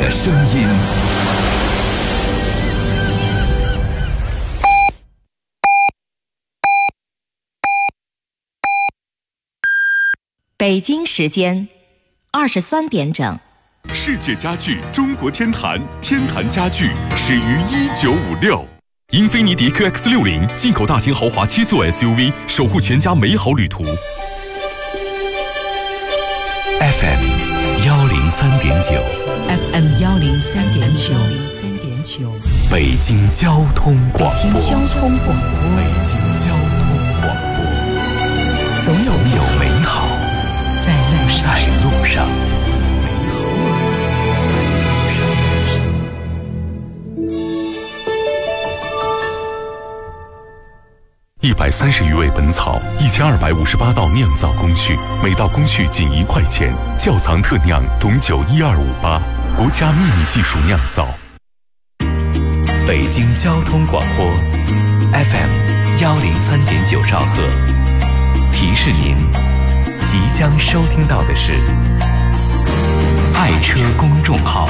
的声音。 北京时间23点整。 世界家具中国天坛，天坛家具始于1956。英菲尼迪 QX60 进口大型豪华7座 SUV， 守护全家美好旅途。 FM 103.9 FM 103.9 北京交通广播。 北京交通广播。 北京交通广播。总有美好在路上。130余味本草，1258道酿造工序，每道工序仅1块钱。窖藏特酿董酒12588，国家秘密技术酿造。北京交通广播 FM 103.9兆赫，提示您即将收听到的是爱车公众号。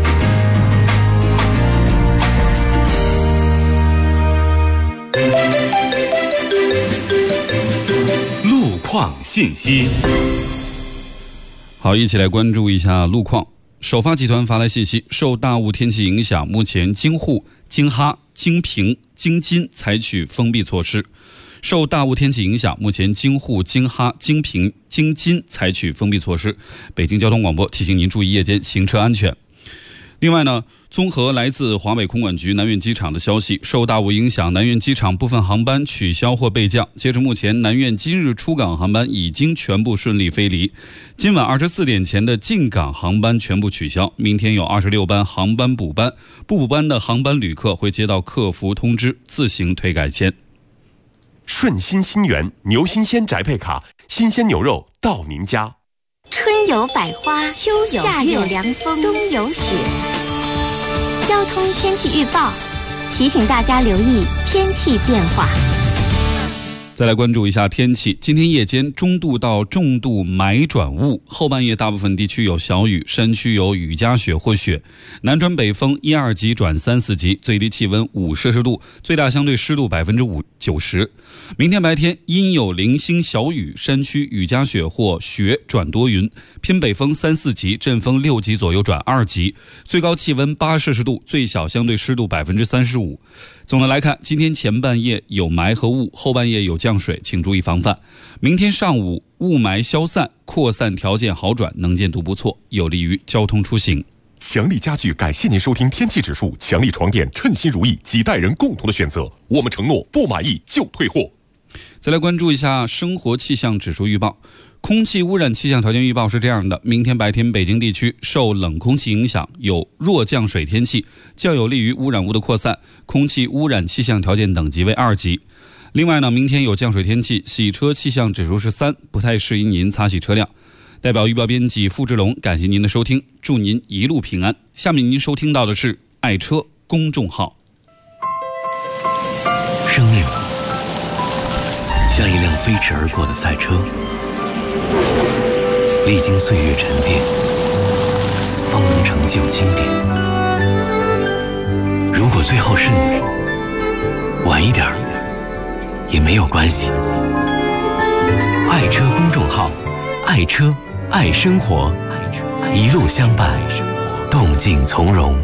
路况信息。 好，一起来关注一下路况。首发集团发来信息，受大雾天气影响，目前京沪、京哈、京平、京津采取封闭措施。受大雾天气影响，目前京沪、京哈、京平、京津采取封闭措施。北京交通广播提醒您注意夜间行车安全。另外呢，综合来自华北空管局南苑机场的消息，受大雾影响，南苑机场部分航班取消或备降。截至目前，南苑今日出港航班已经全部顺利飞离。今晚24点前的进港航班全部取消，明天有26班航班补班，不补班的航班旅客会接到客服通知，自行推改签。 顺心新源牛新鲜宅配卡，新鲜牛肉到您家。 春有百花，秋有夏有凉风，冬有雪。交通天气预报提醒大家留意天气变化。 再来关注一下天气，今天夜间中度到重度霾转雾，后半夜大部分地区有小雨，山区有雨夹雪或雪，南转北风1、2级转3、4级，最低气温5摄氏度，最大相对湿度90%。明天白天阴有零星小雨，山区雨夹雪或雪转多云，偏北风3、4级，阵风6级左右转2级，最高气温8摄氏度，最小相对湿度35%。总的来看，今天前半夜有霾和雾，后半夜有降水，请注意防范。明天上午雾霾消散，扩散条件好转，能见度不错，有利于交通出行。 强力家具感谢您收听天气指数，强力床垫称心如意，几代人共同的选择，我们承诺不满意就退货。 再来关注一下生活气象指数预报。空气污染气象条件预报是这样的：明天白天北京地区受冷空气影响，有弱降水天气，较有利于污染物的扩散，空气污染气象条件等级为2级。另外呢，明天有降水天气，洗车气象指数是3，不太适宜您擦洗车辆。代表预报编辑付志龙，感谢您的收听，祝您一路平安。下面您收听到的是爱车公众号。 生命像一辆飞驰而过的赛车，历经岁月沉淀，方能成就经典。如果最后是你，晚一点也没有关系。爱车公众号，爱车爱生活，一路相伴，动静从容。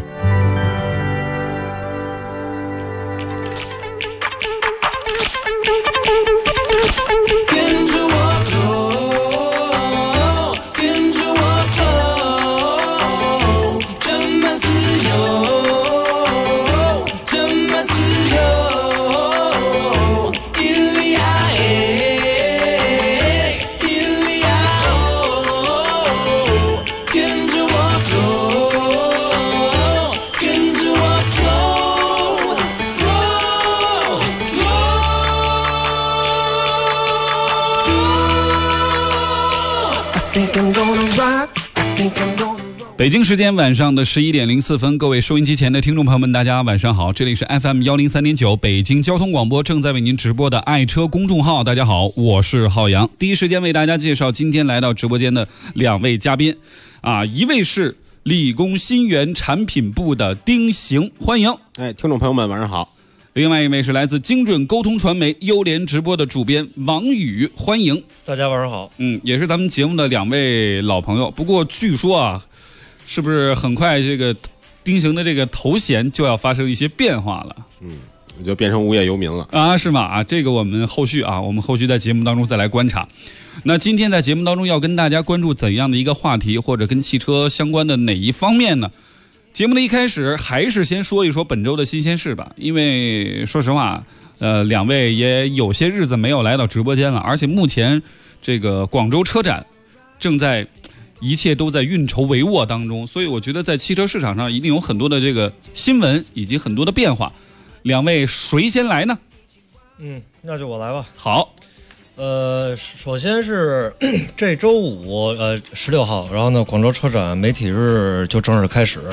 北京时间晚上的11点04分，各位收音机前的听众朋友们，大家晚上好，这里是 FM 103.9北京交通广播正在为您直播的爱车公众号。大家好，我是浩洋，第一时间为大家介绍今天来到直播间的2位嘉宾一位是理工新源产品部的丁行，欢迎。 听众朋友们晚上好。 另外一位是来自精准沟通传媒优联直播的主编王宇，欢迎。 大家晚上好。 也是咱们节目的2位老朋友。不过据说啊，是不是很快这个丁行的这个头衔就要发生一些变化了？ 就变成无业游民了啊？是吗？这个我们后续在节目当中再来观察。那今天在节目当中要跟大家关注怎样的一个话题，或者跟汽车相关的哪一方面呢？节目的一开始还是先说一说本周的新鲜事吧，因为说实话，2位也有些日子没有来到直播间了，而且目前这个广州车展一切都在运筹帷幄当中，所以我觉得在汽车市场上一定有很多的这个新闻以及很多的变化。2位谁先来呢？ 那就我来吧。 好。 首先是这周516号，然后呢广州车展媒体日就正式开始。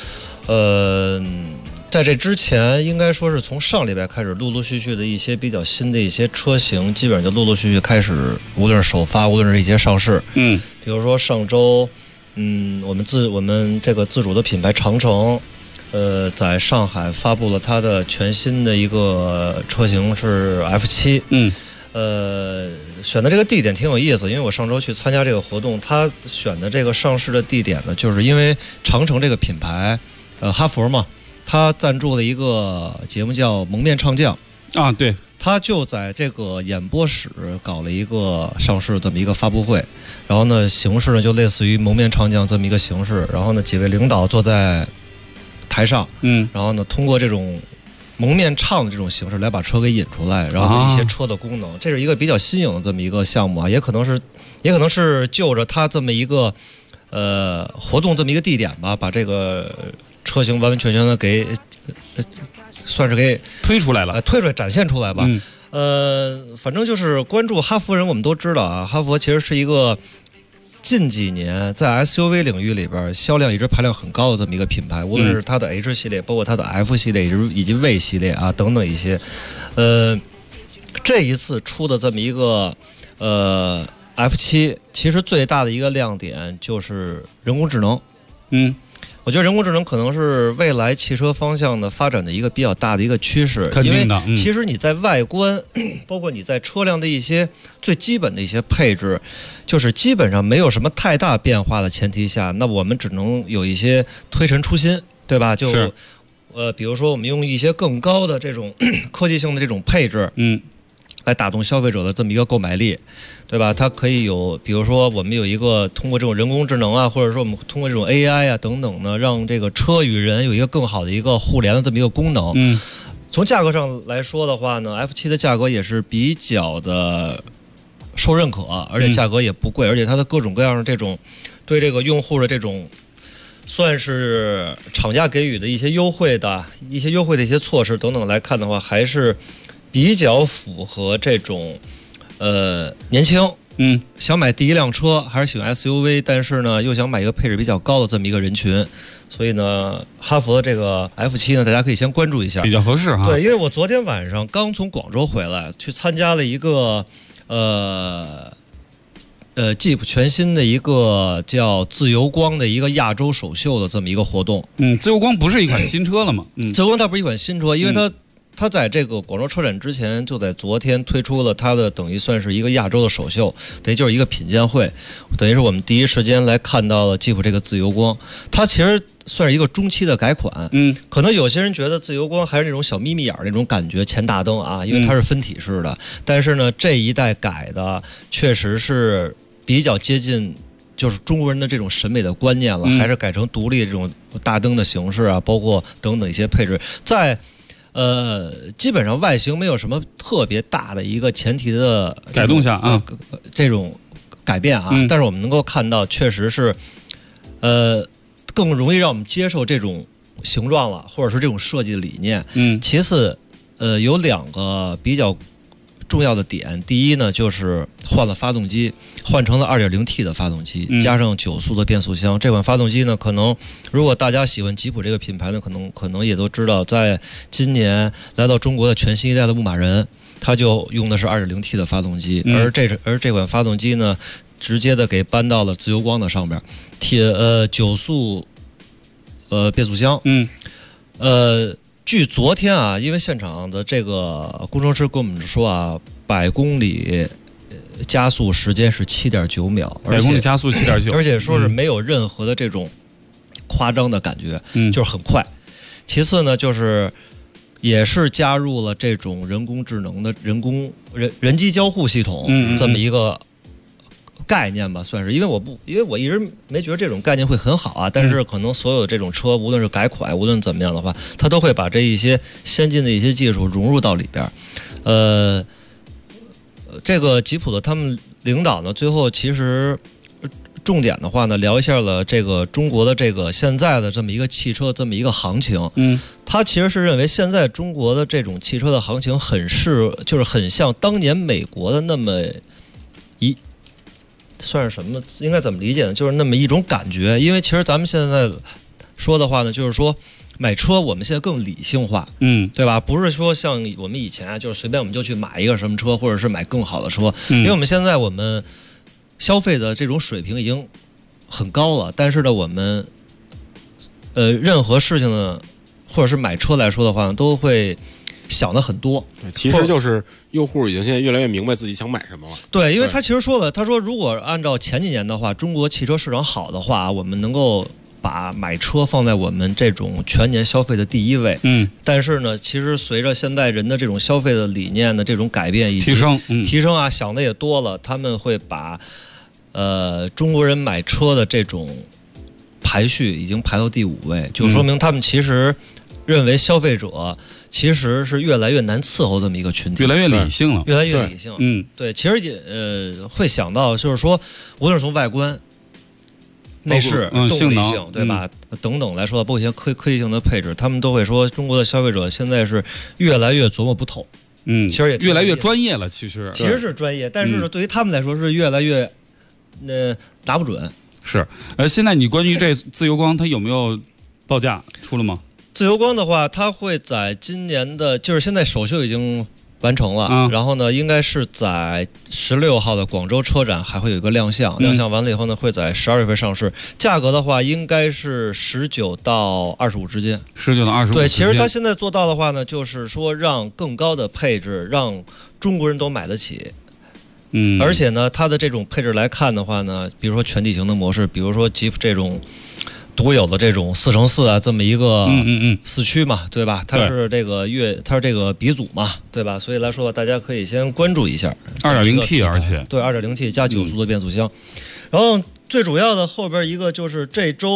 在这之前应该说是从上礼拜开始，陆陆续续的一些比较新的一些车型基本上就陆陆续续开始，无论是首发无论是一些上市。比如说上周我们这个自主的品牌长城在上海发布了它的全新的一个车型是 F7。选的这个地点挺有意思，因为我上周去参加这个活动，他选的这个上市的地点呢，就是因为长城这个品牌，哈佛嘛，他赞助了一个节目叫《蒙面唱将》 啊，对， 他就在这个演播室搞了一个上市这么一个发布会，然后呢，形式呢就类似于《蒙面唱将》这么一个形式，然后呢，几位领导坐在台上，然后呢，通过这种蒙面唱的这种形式来把车给引出来，然后一些车的功能，这是一个比较新颖的这么一个项目啊，也可能是就着它这么一个活动这么一个地点吧，把这个车型完完全全的给算是给推出来了， 展现出来吧。反正就是关注哈佛人，我们都知道啊，哈佛其实是一个近几年在 SUV 领域里边销量一直排量很高的这么一个品牌，无论是它的 H 系列，包括它的 F 系列以及 V 系列啊等等一些，这一次出的这么一个F7，其实最大的一个亮点就是人工智能。我觉得人工智能可能是未来汽车方向的发展的一个比较大的一个趋势， 肯定的。 因为其实你在外观，包括你在车辆的一些最基本的一些配置，就是基本上没有什么太大变化的前提下，那我们只能有一些推陈出新，对吧？就比如说我们用一些更高的这种科技性的这种配置，来打动消费者的这么一个购买力，对吧？它可以有，比如说我们有一个通过这种人工智能啊，或者说我们通过这种 AI 啊等等呢，让这个车与人有一个更好的一个互联的这么一个功能。从价格上来说的话呢 ，F7 的价格也是比较的受认可，而且价格也不贵，而且它的各种各样的这种对这个用户的这种算是厂家给予的一些优惠的一些措施等等来看的话，还是比较符合这种年轻想买第一辆车还是喜欢 SUV， 但是呢又想买一个配置比较高的这么一个人群，所以呢哈佛的这个 F7 呢大家可以先关注一下， 比较合适哈。 对，因为我昨天晚上刚从广州回来，去参加了一个Jeep 全新的一个叫自由光的一个亚洲首秀的这么一个活动。 自由光不是一款新车了吗？ 自由光它不是一款新车，因为它在这个广州车展之前，就在昨天推出了它的等于算是一个亚洲的首秀，等于就是一个品鉴会，等于是我们第一时间来看到了吉普这个自由光，它其实算是一个中期的改款。可能有些人觉得自由光还是那种小眯眯眼那种感觉，前大灯啊，因为它是分体式的，但是呢这一代改的确实是比较接近就是中国人的这种审美的观念了，还是改成独立的这种大灯的形式啊，包括等等一些配置，在基本上外形没有什么特别大的一个前提的改动下啊， 这种改变啊，但是我们能够看到，确实是更容易让我们接受这种形状了，或者是这种设计的理念。其次有2个比较重要的点，第一呢就是换了发动机，换成了 2.0T 的发动机，加上9速的变速箱。这款发动机呢，可能如果大家喜欢吉普这个品牌呢，可能也都知道，在今年来到中国的全新一代的牧马人，它就用的是 2.0T 的发动机，而这款发动机呢，直接的给搬到了自由光的上边。9速变速箱。据昨天啊，因为现场的这个工程师跟我们说啊，100公里加速时间是7.9秒 ，100公里加速7.9， 而且说是没有任何的这种夸张的感觉，就是很快。其次呢，就是也是加入了这种人工智能的人机交互系统，这么一个概念吧，算是。因为我一直没觉得这种概念会很好啊，但是可能所有这种车，无论是改款，无论怎么样的话，它都会把这一些先进的一些技术融入到里边。这个吉普的他们领导呢，最后其实重点的话呢，聊一下了这个中国的这个现在的这么一个汽车这么一个行情。他其实是认为现在中国的这种汽车的行情就是很像当年美国的那么算是什么？应该怎么理解呢？就是那么一种感觉。因为其实咱们现在说的话呢，就是说买车我们现在更理性化，对吧？不是说像我们以前啊，就是随便我们就去买一个什么车，或者是买更好的车。因为我们现在我们消费的这种水平已经很高了，但是呢，我们任何事情呢，或者是买车来说的话呢，都会想的很多。 其实就是用户已经现在越来越明白自己想买什么了。 对，因为他其实说了，他说如果按照前几年的话，中国汽车市场好的话，我们能够把买车放在我们这种全年消费的第一位。但是呢，其实随着现在人的这种消费的理念的这种改变以及提升啊，想的也多了，他们会把中国人买车的这种排序已经排到第5位，就说明他们其实认为消费者其实是越来越难伺候这么一个群体， 越来越理性了， 越来越理性。对，其实也会想到，就是说，无论是从外观、内饰、动力性，对吧？等等来说，包括一些科技性的配置，他们都会说，中国的消费者现在是越来越琢磨不透。其实也越来越专业了，其实是专业，但是呢，对于他们来说是越来越拿不准。 是，现在你关于这自由光它有没有报价出了吗？ 自由光的话，它会在今年的，就是现在首秀已经完成了，然后呢，应该是在16号的广州车展还会有一个亮相，亮相完了以后呢，会在12月份上市。价格的话，应该是19到25之间。19到25之间。对，其实它现在做到的话呢，就是说让更高的配置让中国人都买得起。而且呢，它的这种配置来看的话呢，比如说全地形的模式，比如说吉普这种独有的这种4×4啊，这么一个4驱嘛，对吧？它是这个它是这个鼻祖嘛，对吧？所以来说，大家可以先关注一下 2.0T， 而且对 2.0T 加9速的变速箱。然后最主要的后边一个就是这周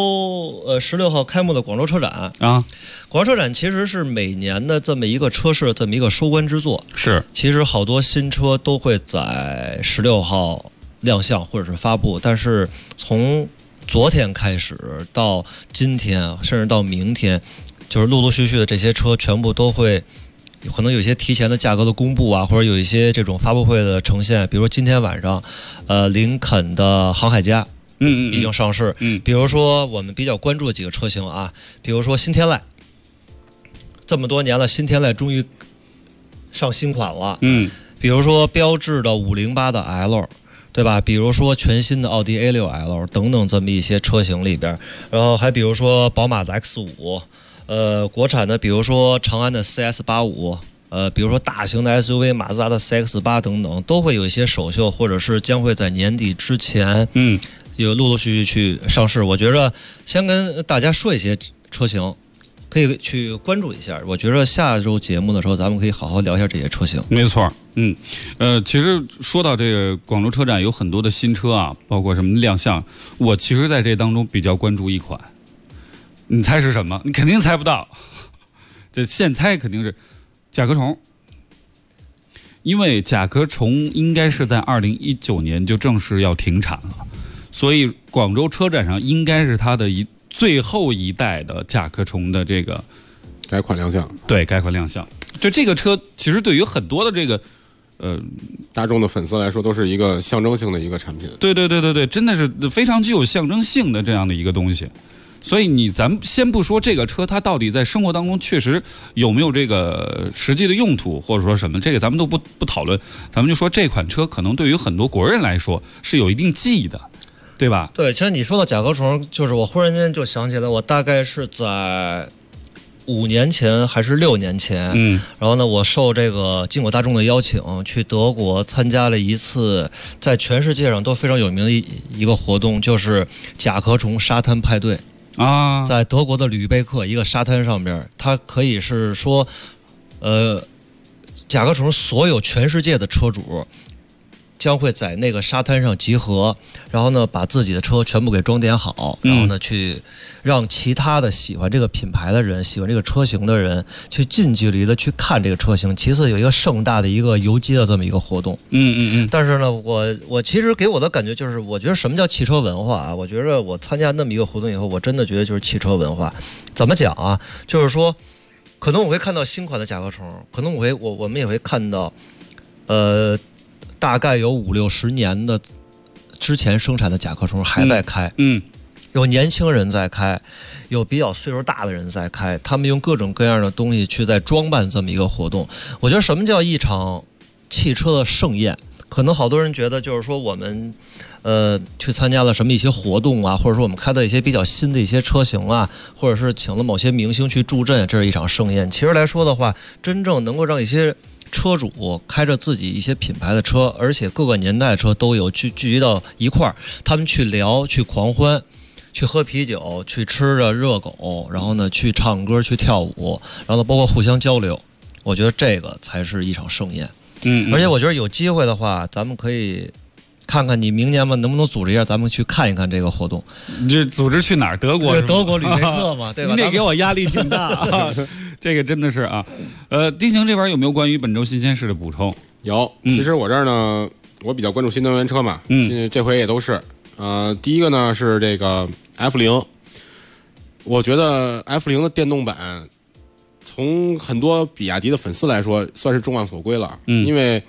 16号开幕的广州车展啊。广州车展其实是每年的这么一个车市这么一个收官之作。是，其实好多新车都会在16号亮相或者是发布，但是从昨天开始到今天，甚至到明天，就是陆陆续续的这些车全部都会，可能有一些提前的价格的公布啊，或者有一些这种发布会的呈现。比如今天晚上，林肯的航海家，已经上市。比如说我们比较关注的几个车型啊，比如说新天籁，这么多年了，新天籁终于上新款了。比如说标致的508的 L。对吧？比如说全新的奥迪 A6L 等等这么一些车型里边，然后还比如说宝马的 X5，国产的比如说长安的 CS85，比如说大型的 SUV 马自达的 CX-8等等，都会有一些首秀，或者是将会在年底之前，有陆陆续续去上市。我觉着先跟大家说一些车型，可以去关注一下。我觉得下周节目的时候，咱们可以好好聊一下这些车型。 没错，其实说到这个广州车展，有很多的新车啊，包括什么亮相。我其实在这当中比较关注一款，你猜是什么？你肯定猜不到，这现猜肯定是甲壳虫，因为甲壳虫应该是在2019年就正式要停产了，所以广州车展上应该是它的最后一代的甲壳虫的这个改款亮相。 对，改款亮相。就这个车，其实对于很多的这个大众的粉丝来说，都是一个象征性的一个产品。 对，真的是非常具有象征性的这样的一个东西。所以咱们先不说这个车它到底在生活当中确实有没有这个实际的用途，或者说什么，这个咱们都不讨论。咱们就说这款车可能对于很多国人来说是有一定记忆的。 对吧？ 对，其实你说到甲壳虫，就是我忽然间就想起来，我大概是在5年前还是6年前，然后呢，我受这个金果大众的邀请，去德国参加了一次在全世界上都非常有名的一个活动，就是甲壳虫沙滩派对啊， 在德国的吕贝克一个沙滩上边，它可以是说，甲壳虫所有全世界的车主将会在那个沙滩上集合，然后呢，把自己的车全部给装点好，然后呢，去让其他的喜欢这个品牌的人、喜欢这个车型的人，去近距离的去看这个车型。其次，有一个盛大的一个游街的这么一个活动。但是呢，我其实给我的感觉就是，我觉得什么叫汽车文化啊？我觉得我参加那么一个活动以后，我真的觉得就是汽车文化。怎么讲啊？就是说，可能我会看到新款的甲壳虫，可能我们也会看到，大概有50-60年的之前生产的甲壳虫还在开，有年轻人在开，有比较岁数大的人在开，他们用各种各样的东西去在装扮这么一个活动。我觉得什么叫一场汽车的盛宴？可能好多人觉得就是说我们去参加了什么一些活动啊，或者说我们开的一些比较新的一些车型啊，或者是请了某些明星去助阵，这是一场盛宴。其实来说的话，真正能够让一些车主开着自己一些品牌的车，而且各个年代的车都有，聚集到一块儿，他们去聊、去狂欢、去喝啤酒、去吃着热狗，然后呢去唱歌、去跳舞，然后呢包括互相交流。我觉得这个才是一场盛宴。而且我觉得有机会的话，咱们可以看看你明年嘛能不能组织一下，咱们去看一看这个活动。 你这组织去哪儿？德国？ 德国吕贝克嘛，对吧？ 你得给我压力挺大啊。这个真的是啊，丁行这边有没有关于本周新鲜事的补充？ 有，其实我这儿呢，我比较关注新能源车嘛，这回也都是，第一个呢是这个 F0，我觉得 F0的电动版，从很多比亚迪的粉丝来说，算是众望所归了，因为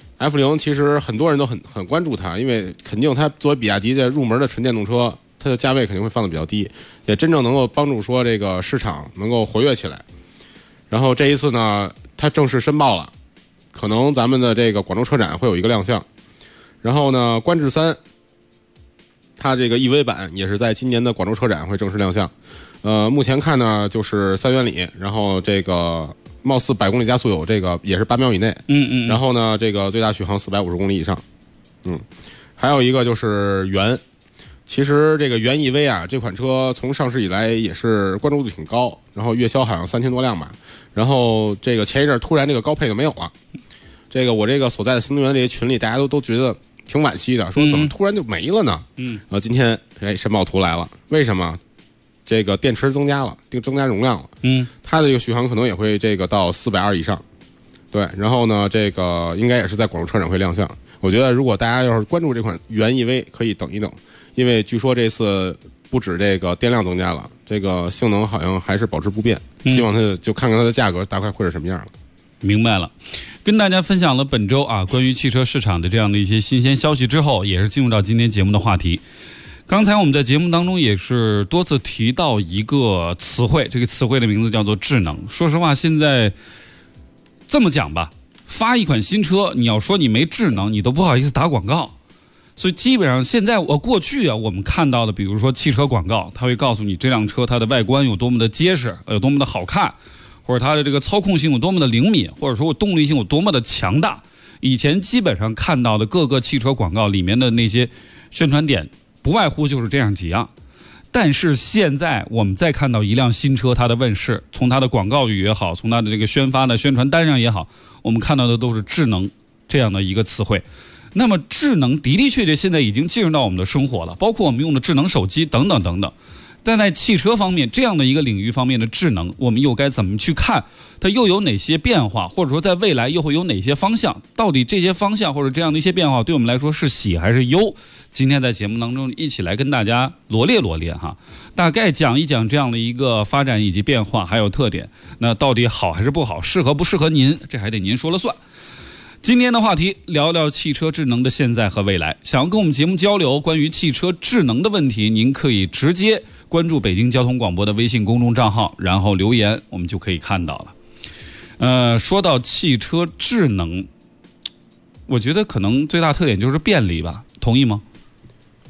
F0其实很多人都很关注它，因为肯定它作为比亚迪的入门的纯电动车，它的价位肯定会放得比较低，也真正能够帮助说这个市场能够活跃起来。然后这一次呢，它正式申报了，可能咱们的这个广州车展会有一个亮相。然后呢，观致3，它这个 EV 版也是在今年的广州车展会正式亮相。目前看呢就是3元里，然后这个貌似100公里加速有这个也是8秒以内。然后呢，这个最大续航450公里以上。还有一个就是元。其实这个元 EV 啊，这款车从上市以来也是关注度挺高，然后月销好像3000多辆吧。然后这个前一阵突然这个高配就没有了，这个我这个所在的新能源这些群里，大家都觉得挺惋惜的，说怎么突然就没了呢？今天申报图来了，为什么？这个电池增加了，增加容量了，它的这个续航可能也会这个到420以上。对，然后呢，这个应该也是在广州车展会亮相。我觉得如果大家要是关注这款元 EV， 可以等一等。因为据说这次不止这个电量增加了，这个性能好像还是保持不变。希望它就看看它的价格大概会是什么样了。 明白了，跟大家分享了本周啊关于汽车市场的这样的一些新鲜消息之后，也是进入到今天节目的话题。刚才我们在节目当中也是多次提到一个词汇，这个词汇的名字叫做智能。说实话，现在这么讲吧，发一款新车，你要说你没智能，你都不好意思打广告。所以基本上现在过去啊，我们看到的，比如说汽车广告，它会告诉你这辆车它的外观有多么的结实，有多么的好看，或者它的这个操控性有多么的灵敏，或者说我动力性有多么的强大。以前基本上看到的各个汽车广告里面的那些宣传点，不外乎就是这样几样。但是现在我们再看到一辆新车它的问世，从它的广告语也好，从它的这个宣发的宣传单上也好，我们看到的都是智能这样的一个词汇。那么智能的的确确现在已经进入到我们的生活了，包括我们用的智能手机等等等等。但在汽车方面这样的一个领域方面的智能，我们又该怎么去看？它又有哪些变化，或者说在未来又会有哪些方向？到底这些方向或者这样的一些变化对我们来说是喜还是忧？今天在节目当中一起来跟大家罗列罗列哈，大概讲一讲这样的一个发展以及变化还有特点。那到底好还是不好，适合不适合您，这还得您说了算。今天的话题聊聊汽车智能的现在和未来。想要跟我们节目交流关于汽车智能的问题，您可以直接关注北京交通广播的微信公众账号，然后留言，我们就可以看到了。说到汽车智能，我觉得可能最大特点就是便利吧，同意吗？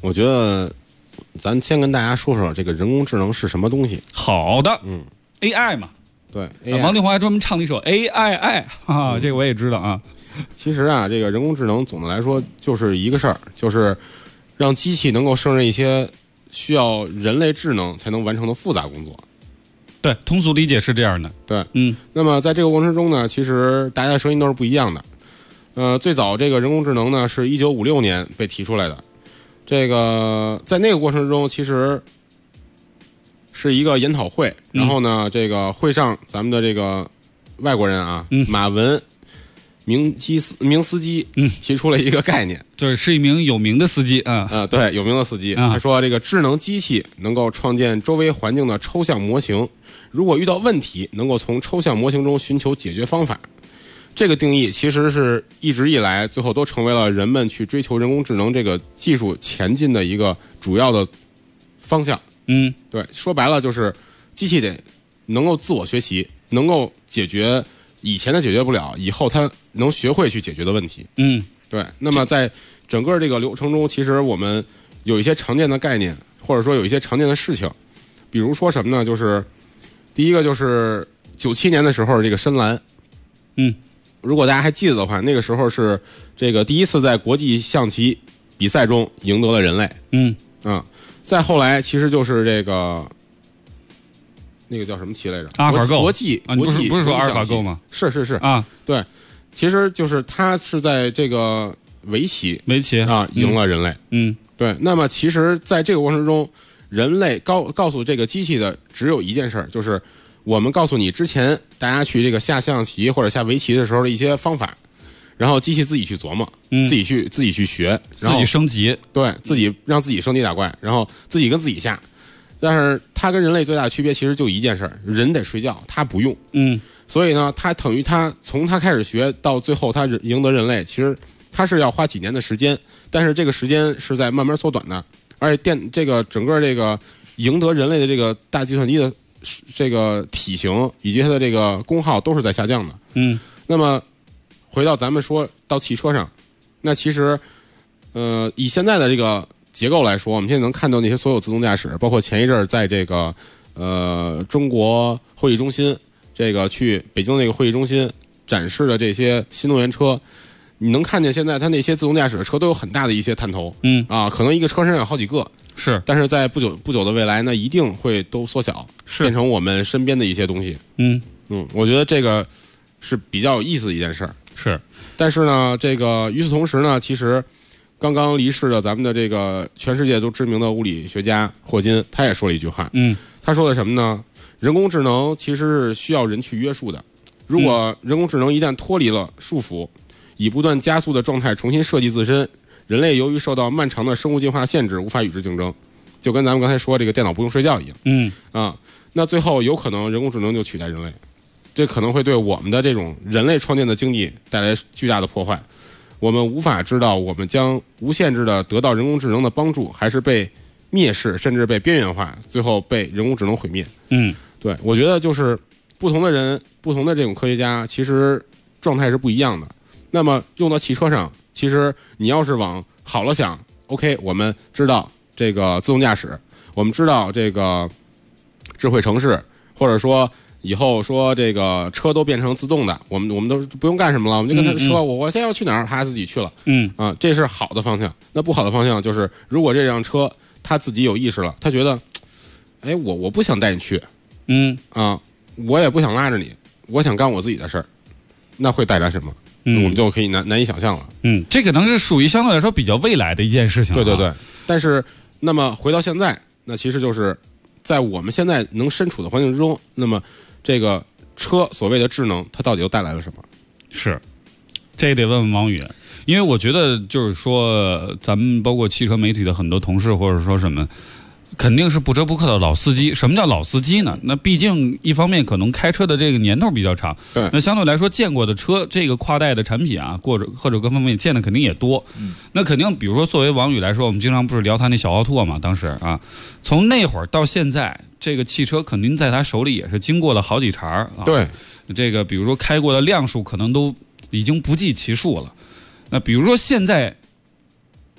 我觉得咱先跟大家说说这个人工智能是什么东西。 好的，AI 嘛， 对王力宏还专门唱了一首 AI， 这个我也知道啊。 其实啊，这个人工智能总的来说就是一个事儿，就是让机器能够胜任一些需要人类智能才能完成的复杂工作。 对，通俗理解是这样的。 对，那么在这个过程中呢，其实大家的声音都是不一样的。最早这个人工智能呢是1956年被提出来的。这个在那个过程中，其实是一个研讨会，然后呢，这个会上咱们的这个外国人啊，马文明斯基提出了一个概念， 就是一名有名的司机对，有名的司机。他说这个智能机器能够创建周围环境的抽象模型，如果遇到问题，能够从抽象模型中寻求解决方法。这个定义其实是一直以来最后都成为了人们去追求人工智能这个技术前进的一个主要的方向。对，说白了就是机器得能够自我学习，能够解决以前的解决不了，以后它能学会去解决的问题。对。那么在整个这个流程中，其实我们有一些常见的概念，或者说有一些常见的事情，比如说什么呢？就是第一个就是97年的时候这个深蓝，如果大家还记得的话，那个时候是这个第一次在国际象棋比赛中赢得了人类。再后来其实就是这个那个叫什么棋来着？ 阿尔法狗。 国际不是说阿尔法狗吗？ 是啊，对，其实就是他是在这个围棋啊赢了人类。对。那么其实在这个过程中，人类告诉这个机器的只有一件事，就是我们告诉你之前大家去这个下象棋或者下围棋的时候的一些方法，然后机器自己去琢磨，自己去学，然后自己升级， 对，自己让自己升级打怪，然后自己跟自己下。但是它跟人类最大的区别其实就一件事，人得睡觉，它不用。所以呢，它等于它从它开始学到最后它赢得人类，其实它是要花几年的时间，但是这个时间是在慢慢缩短的，而且这个整个这个赢得人类的这个大计算机的这个体型以及它的这个功耗都是在下降的。那么回到咱们说到汽车上，那其实以现在的这个结构来说，我们现在能看到那些所有自动驾驶，包括前一阵在这个中国会议中心，这个去北京那个会议中心展示的这些新能源车，你能看见现在它那些自动驾驶的车都有很大的一些探头。可能一个车身上有好几个。 是， 但是在不久的未来呢，一定会都缩小，变成我们身边的一些东西。我觉得这个是比较有意思的一件事儿。 是， 但是呢，这个与此同时呢，其实刚刚离世的咱们的这个全世界都知名的物理学家霍金，他也说了一句话。他说的什么呢？人工智能其实是需要人去约束的。如果人工智能一旦脱离了束缚，以不断加速的状态重新设计自身，人类由于受到漫长的生物进化限制，无法与之竞争，就跟咱们刚才说这个电脑不用睡觉一样。那最后有可能人工智能就取代人类，这可能会对我们的这种人类创建的经济带来巨大的破坏。我们无法知道我们将无限制的得到人工智能的帮助，还是被蔑视，甚至被边缘化，最后被人工智能毁灭。对，我觉得就是不同的人，不同的这种科学家，其实状态是不一样的。那么用到汽车上，其实你要是往好了想 ，OK， 我们知道这个自动驾驶，我们知道这个智慧城市，或者说以后说这个车都变成自动的，我们都不用干什么了，我们就跟他说，我现在要去哪儿，他自己去了。这是好的方向。那不好的方向就是，如果这辆车他自己有意识了，他觉得，哎，我不想带你去，我也不想拉着你，我想干我自己的事儿，那会带来什么？我们就可以难以想象了。 这可能是属于相对来说比较未来的一件事情。 对。但是，那么回到现在，那其实就是在我们现在能身处的环境之中，那么这个车所谓的智能，它到底又带来了什么？ 是，这也得问问王宇，因为我觉得就是说，咱们包括汽车媒体的很多同事，或者说什么。肯定是不折不扣的老司机。什么叫老司机呢？那毕竟一方面可能开车的这个年头比较长， 对， 那相对来说见过的车这个跨代的产品啊，或者各方面见的肯定也多。那肯定比如说作为王宇来说，我们经常不是聊他那小奥拓嘛，当时啊，从那会儿到现在，这个汽车肯定在他手里也是经过了好几茬啊。 对， 这个比如说开过的辆数可能都已经不计其数了。那比如说现在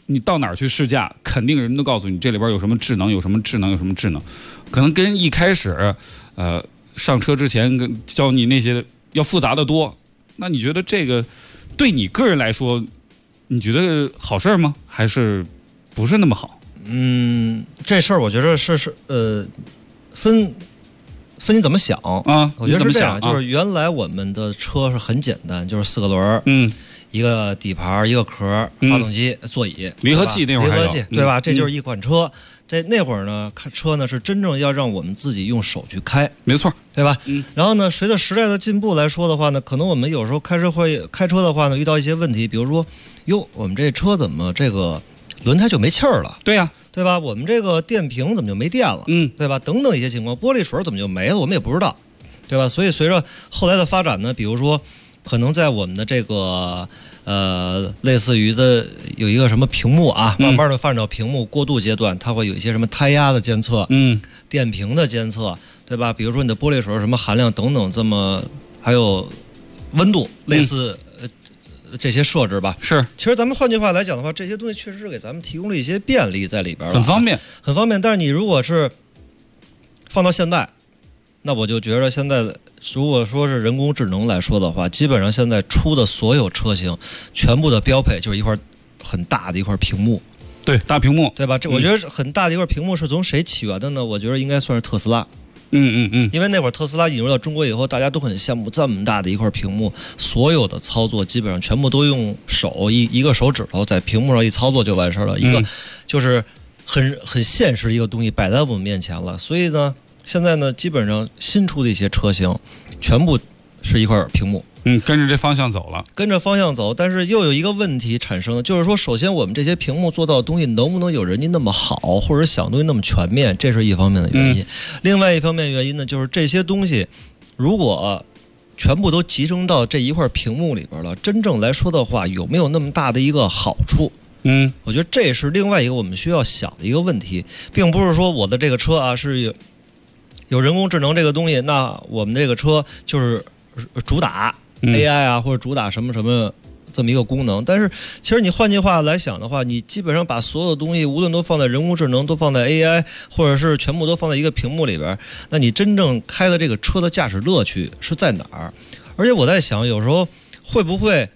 你到哪儿去试驾，肯定人都告诉你这里边有什么智能，有什么智能，有什么智能，可能跟一开始上车之前教你那些要复杂的多。那你觉得这个对你个人来说，你觉得好事吗？还是不是那么好？ 这事儿我觉得是分你怎么想啊？ 我觉得是这样，就是原来我们的车是很简单，就是4个轮，一个底盘，一个壳，发动机，座椅， 离合器那会儿还有离合器，对吧？这就是一款车。那会儿呢，开车呢是真正要让我们自己用手去开， 没错， 对吧？然后呢，随着时代的进步来说的话呢，可能我们有时候开车的话呢，遇到一些问题，比如说，我们这车怎么这个轮胎就没气儿了？ 对呀， 对吧？我们这个电瓶怎么就没电了？对吧？等等一些情况，玻璃水怎么就没了？我们也不知道，对吧？所以随着后来的发展呢，比如说，可能在我们的这个类似于的有一个什么屏幕啊，慢慢的发展到屏幕过渡阶段，它会有一些什么胎压的监测，电瓶的监测，对吧？比如说你的玻璃水什么含量等等，这么还有温度，类似这些设置吧。是，其实咱们换句话来讲的话，这些东西确实是给咱们提供了一些便利在里边， 很方便， 很方便。但是你如果是放到现在，那我就觉得现在如果说是人工智能来说的话，基本上现在出的所有车型，全部的标配就是一块很大的一块屏幕。 对，大屏幕， 对吧？这我觉得很大的一块屏幕是从谁起源的呢？我觉得应该算是特斯拉。因为那会儿特斯拉引入到中国以后，大家都很羡慕这么大的一块屏幕，所有的操作基本上全部都用手一个手指头在屏幕上一操作就完事了，一个就是很现实的一个东西摆在我们面前了。所以呢，现在呢，基本上新出的一些车型，全部是一块屏幕。 跟着这方向走了， 跟着方向走，但是又有一个问题产生，就是说，首先我们这些屏幕做到的东西能不能有人家那么好，或者想东西那么全面，这是一方面的原因。另外一方面原因呢，就是这些东西如果全部都集中到这一块屏幕里边了，真正来说的话，有没有那么大的一个好处？我觉得这是另外一个我们需要想的一个问题，并不是说我的这个车啊是有人工智能这个东西，那我们这个车就是主打AI 啊，或者主打什么什么这么一个功能。但是其实你换句话来想的话，你基本上把所有东西无论都放在人工智能，都放在 AI， 或者是全部都放在一个屏幕里边，那你真正开的这个车的驾驶乐趣是在哪儿？而且我在想，有时候会不会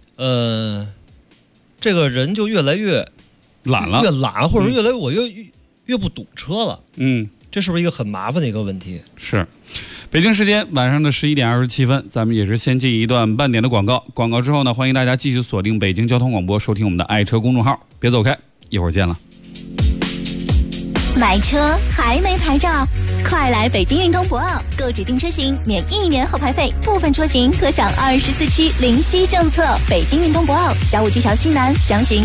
这个人就越来越懒了， 或者越来越不懂车了。这是不是一个很麻烦的一个问题？ 是。北京时间晚上的11点27分，咱们也是先进一段半点的广告。广告之后呢，欢迎大家继续锁定北京交通广播，收听我们的爱车公众号。别走开，一会儿见了。 买车还没牌照，快来北京运通博奥购指定车型免1年后排费，部分车型可享24期零息政策。北京运通博奥小武区桥西南，详询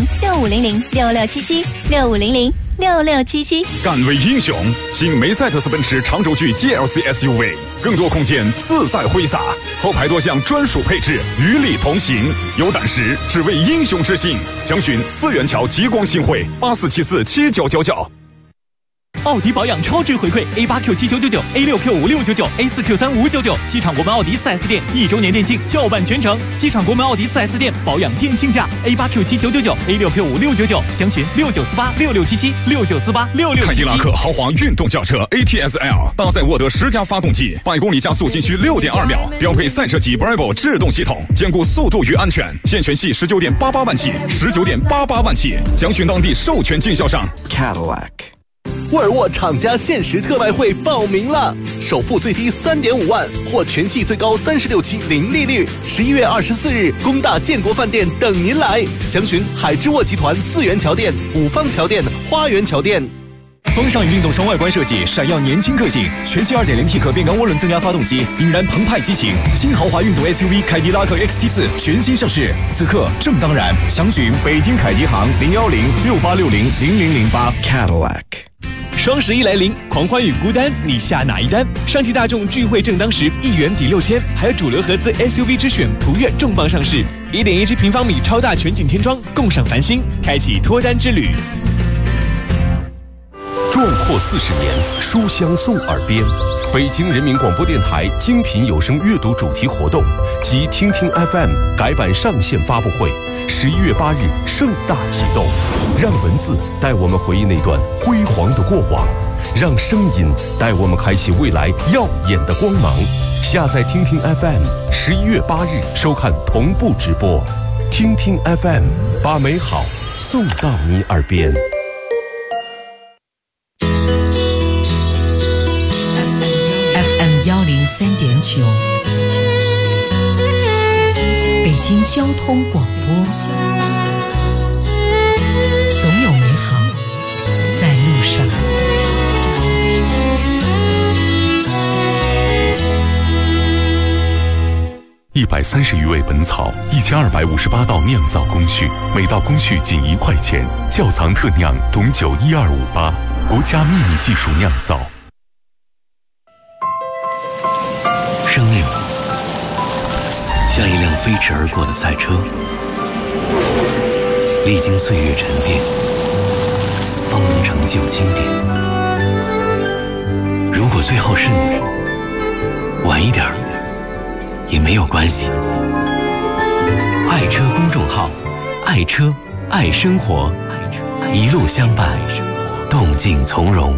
6500-6677，6500-6677。 敢为英雄，新梅赛德斯奔驰长轴距 GLC SUV， 更多空间自在挥洒，后排多项专属配置与你同行。有胆识，只为英雄之心。详询4元桥极光新会84747999。 奥迪保养超值回馈 A8Q7999、A6Q5699、A4Q3599，机场国门奥迪 4S 店1周年店庆叫办全程，机场国门奥迪 4S 店保养店庆价 A8Q7999、A6Q5699，详询69486677，69486677。 凯迪拉克豪华运动轿车 ATS-L， 搭载沃德10加发动机，100公里加速仅需6.2秒，标配赛车级 Bravo 制动系统，兼顾速度与安全，现权系19.88万起，19.88万起，详询当地授权经销商 Cadillac。沃尔沃厂家限时特卖会报名了，首付最低3.5万，或全系最高36期零利率。11月24日，工大建国饭店等您来，详询海之沃集团4元桥店、五方桥店、花园桥店。 风尚运动双外观设计，闪耀年轻个性。全系 2.0T 可变缸涡轮增压发动机，引燃澎湃激情。新豪华运动 SUV 凯迪拉克 XT4 全新上市，此刻正当然。详询北京凯迪行01068600008 Cadillac。 双11来临，狂欢与孤单，你下哪一单？上汽大众聚会正当时，1元抵6000，还有主流合资 SUV 之选途岳重磅上市，1.17平方米超大全景天窗，共赏繁星，开启脱单之旅。 壮阔40年，书香送耳边。北京人民广播电台精品有声阅读主题活动及听听 FM 改版上线发布会 11月8日盛大启动，让文字带我们回忆那段辉煌的过往，让声音带我们开启未来耀眼的光芒。下载听听 FM，11月8日收看同步直播。听听 FM， 把美好送到你耳边。 FM103.9，北京交通广播，总有美好在路上。 130余味本草，1258道酿造工序，每道工序仅1块钱。窖藏特酿董酒12588，国家秘密技术酿造。 生命像一辆飞驰而过的赛车，历经岁月沉淀，方能成就经典。如果最后是你，晚一点也没有关系。爱车公众号，爱车爱生活，一路相伴，动静从容。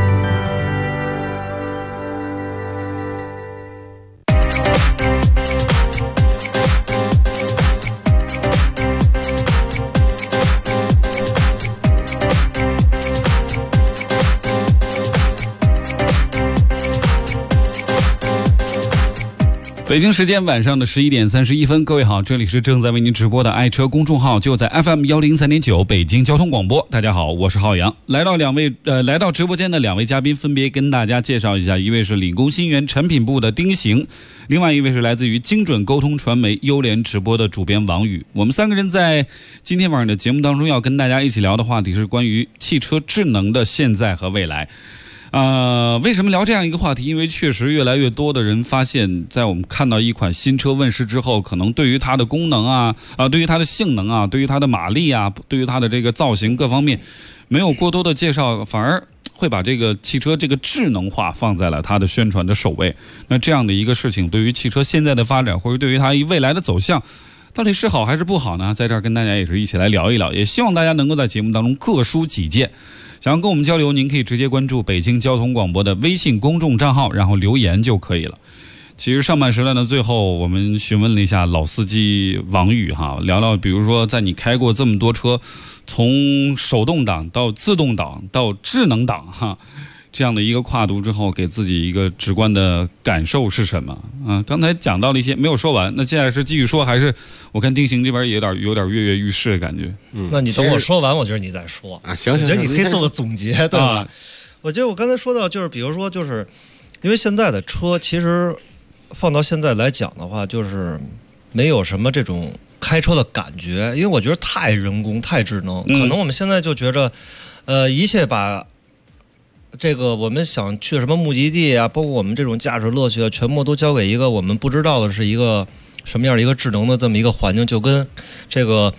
北京时间晚上的11点31分，各位好，这里是正在为您直播的爱车公众号，就在 FM103.9 北京交通广播。大家好，我是浩洋。来到直播间的两位嘉宾，分别跟大家介绍一下，一位是理工新源产品部的丁行，另外一位是来自于精准沟通传媒优联直播的主编王宇。我们三个人在今天晚上的节目当中要跟大家一起聊的话题是关于汽车智能的现在和未来。为什么聊这样一个话题？因为确实越来越多的人发现，在我们看到一款新车问世之后，可能对于它的功能对于它的性能啊，对于它的马力啊，对于它的这个造型各方面，没有过多的介绍，反而会把这个汽车这个智能化放在了它的宣传的首位。那这样的一个事情，对于汽车现在的发展，或者对于它未来的走向，到底是好还是不好呢？在这儿跟大家也是一起来聊一聊，也希望大家能够在节目当中各抒己见。想要跟我们交流，您可以直接关注北京交通广播的微信公众账号，然后留言就可以了。其实上半时段的最后，我们询问了一下老司机王宇哈，聊聊比如说在你开过这么多车，从手动挡到自动挡到智能挡哈，这样的一个跨度之后，给自己一个直观的感受是什么啊？刚才讲到了一些没有说完，那现在是继续说，还是我看丁行这边也有点跃跃欲试的感觉？ 那你等我说完，我觉得你再说啊。行， 我觉得你可以做个总结，对吧？我觉得我刚才说到，就是比如说，就是因为现在的车其实放到现在来讲的话，就是没有什么这种开车的感觉，因为我觉得太人工、太智能，可能我们现在就觉着，一切把这个我们想去什么目的地啊，包括我们这种驾驶乐趣啊，全部都交给一个我们不知道的是一个什么样的一个智能的这么一个环境，就跟这个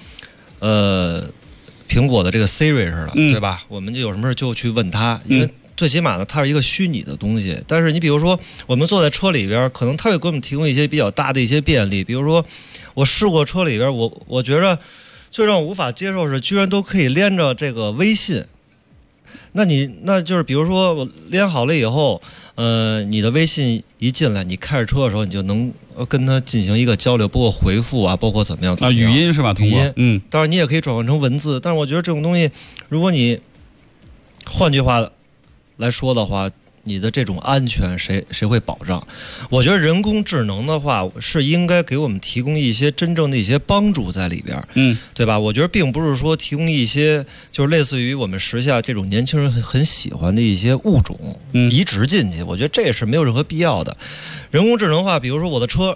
苹果的这个 Siri 似的，对吧？我们就有什么事就去问它，因为最起码呢，它是一个虚拟的东西。但是你比如说，我们坐在车里边，可能它会给我们提供一些比较大的一些便利。比如说，我试过车里边，我觉着最让我无法接受是，居然都可以连着这个微信。那就是比如说我连好了以后，你的微信一进来，你开着车的时候，你就能跟他进行一个交流，包括回复啊，包括怎么样啊， 语音是吧？通过当然你也可以转换成文字，但是我觉得这种东西，如果你换句话来说的话，你的这种安全谁会保障？我觉得人工智能的话是应该给我们提供一些真正的一些帮助在里边，对吧？我觉得并不是说提供一些就是类似于我们时下这种年轻人很喜欢的一些物种移植进去，我觉得这也是没有任何必要的。人工智能化，比如说我的车，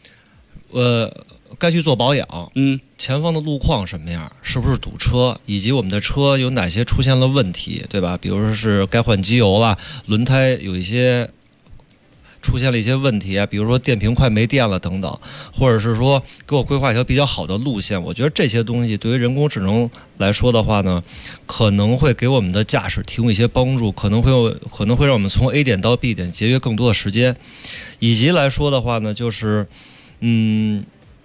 该去做保养，前方的路况什么样，是不是堵车，以及我们的车有哪些出现了问题，对吧？比如说是该换机油了，轮胎有一些出现了一些问题啊，比如说电瓶快没电了等等，或者是说给我规划一条比较好的路线。我觉得这些东西对于人工智能来说的话呢，可能会给我们的驾驶提供一些帮助，可能会让我们从 A 点到 B 点节约更多的时间，以及来说的话呢，就是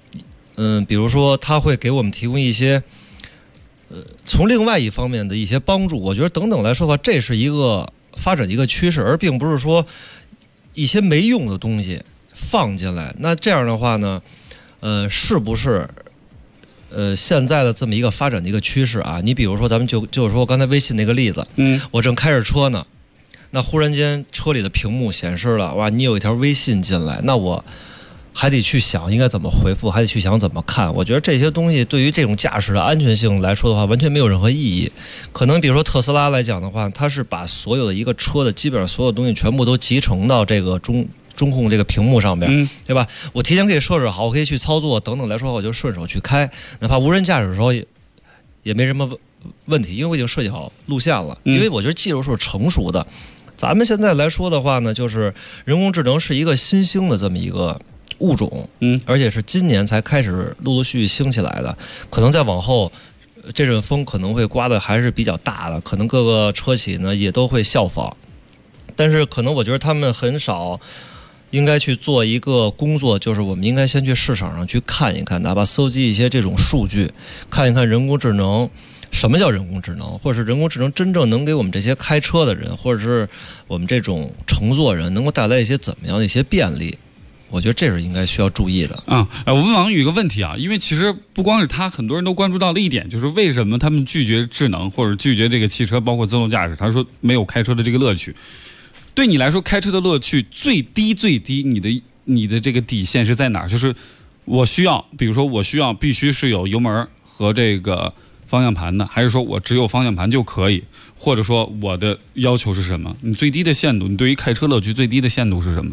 比如说它会给我们提供一些从另外一方面的一些帮助，我觉得等等来说的话，这是一个发展的一个趋势，而并不是说一些没用的东西放进来。那这样的话呢，是不是现在的这么一个发展的一个趋势啊？你比如说咱们就是说刚才微信那个例子，我正开着车呢，那忽然间车里的屏幕显示了，哇，你有一条微信进来，那我还得去想应该怎么回复，还得去想怎么看。我觉得这些东西对于这种驾驶的安全性来说的话，完全没有任何意义。可能比如说特斯拉来讲的话，它是把所有的一个车的基本上所有东西全部都集成到这个中控这个屏幕上边，对吧？我提前可以设置好，我可以去操作等等来说，我就顺手去开，哪怕无人驾驶的时候也没什么问题，因为我已经设计好路线了。因为我觉得技术是成熟的。咱们现在来说的话呢，就是人工智能是一个新兴的这么一个物种，而且是今年才开始陆陆续续兴起来的，可能再往后这阵风可能会刮的还是比较大的，可能各个车企呢也都会效仿，但是可能我觉得他们很少应该去做一个工作，就是我们应该先去市场上去看一看，哪怕搜集一些这种数据，看一看人工智能。什么叫人工智能，或者是人工智能真正能给我们这些开车的人，或者是我们这种乘坐人能够带来一些怎么样的一些便利？我觉得这是应该需要注意的我问王宇一个问题啊，因为其实不光是他，很多人都关注到了一点，就是为什么他们拒绝智能或者拒绝这个汽车，包括自动驾驶？他说没有开车的这个乐趣。对你来说，开车的乐趣最低，你的这个底线是在哪儿？就是我需要，比如说我需要必须是有油门和这个方向盘的，还是说我只有方向盘就可以？或者说我的要求是什么？你最低的限度，你对于开车乐趣最低的限度是什么？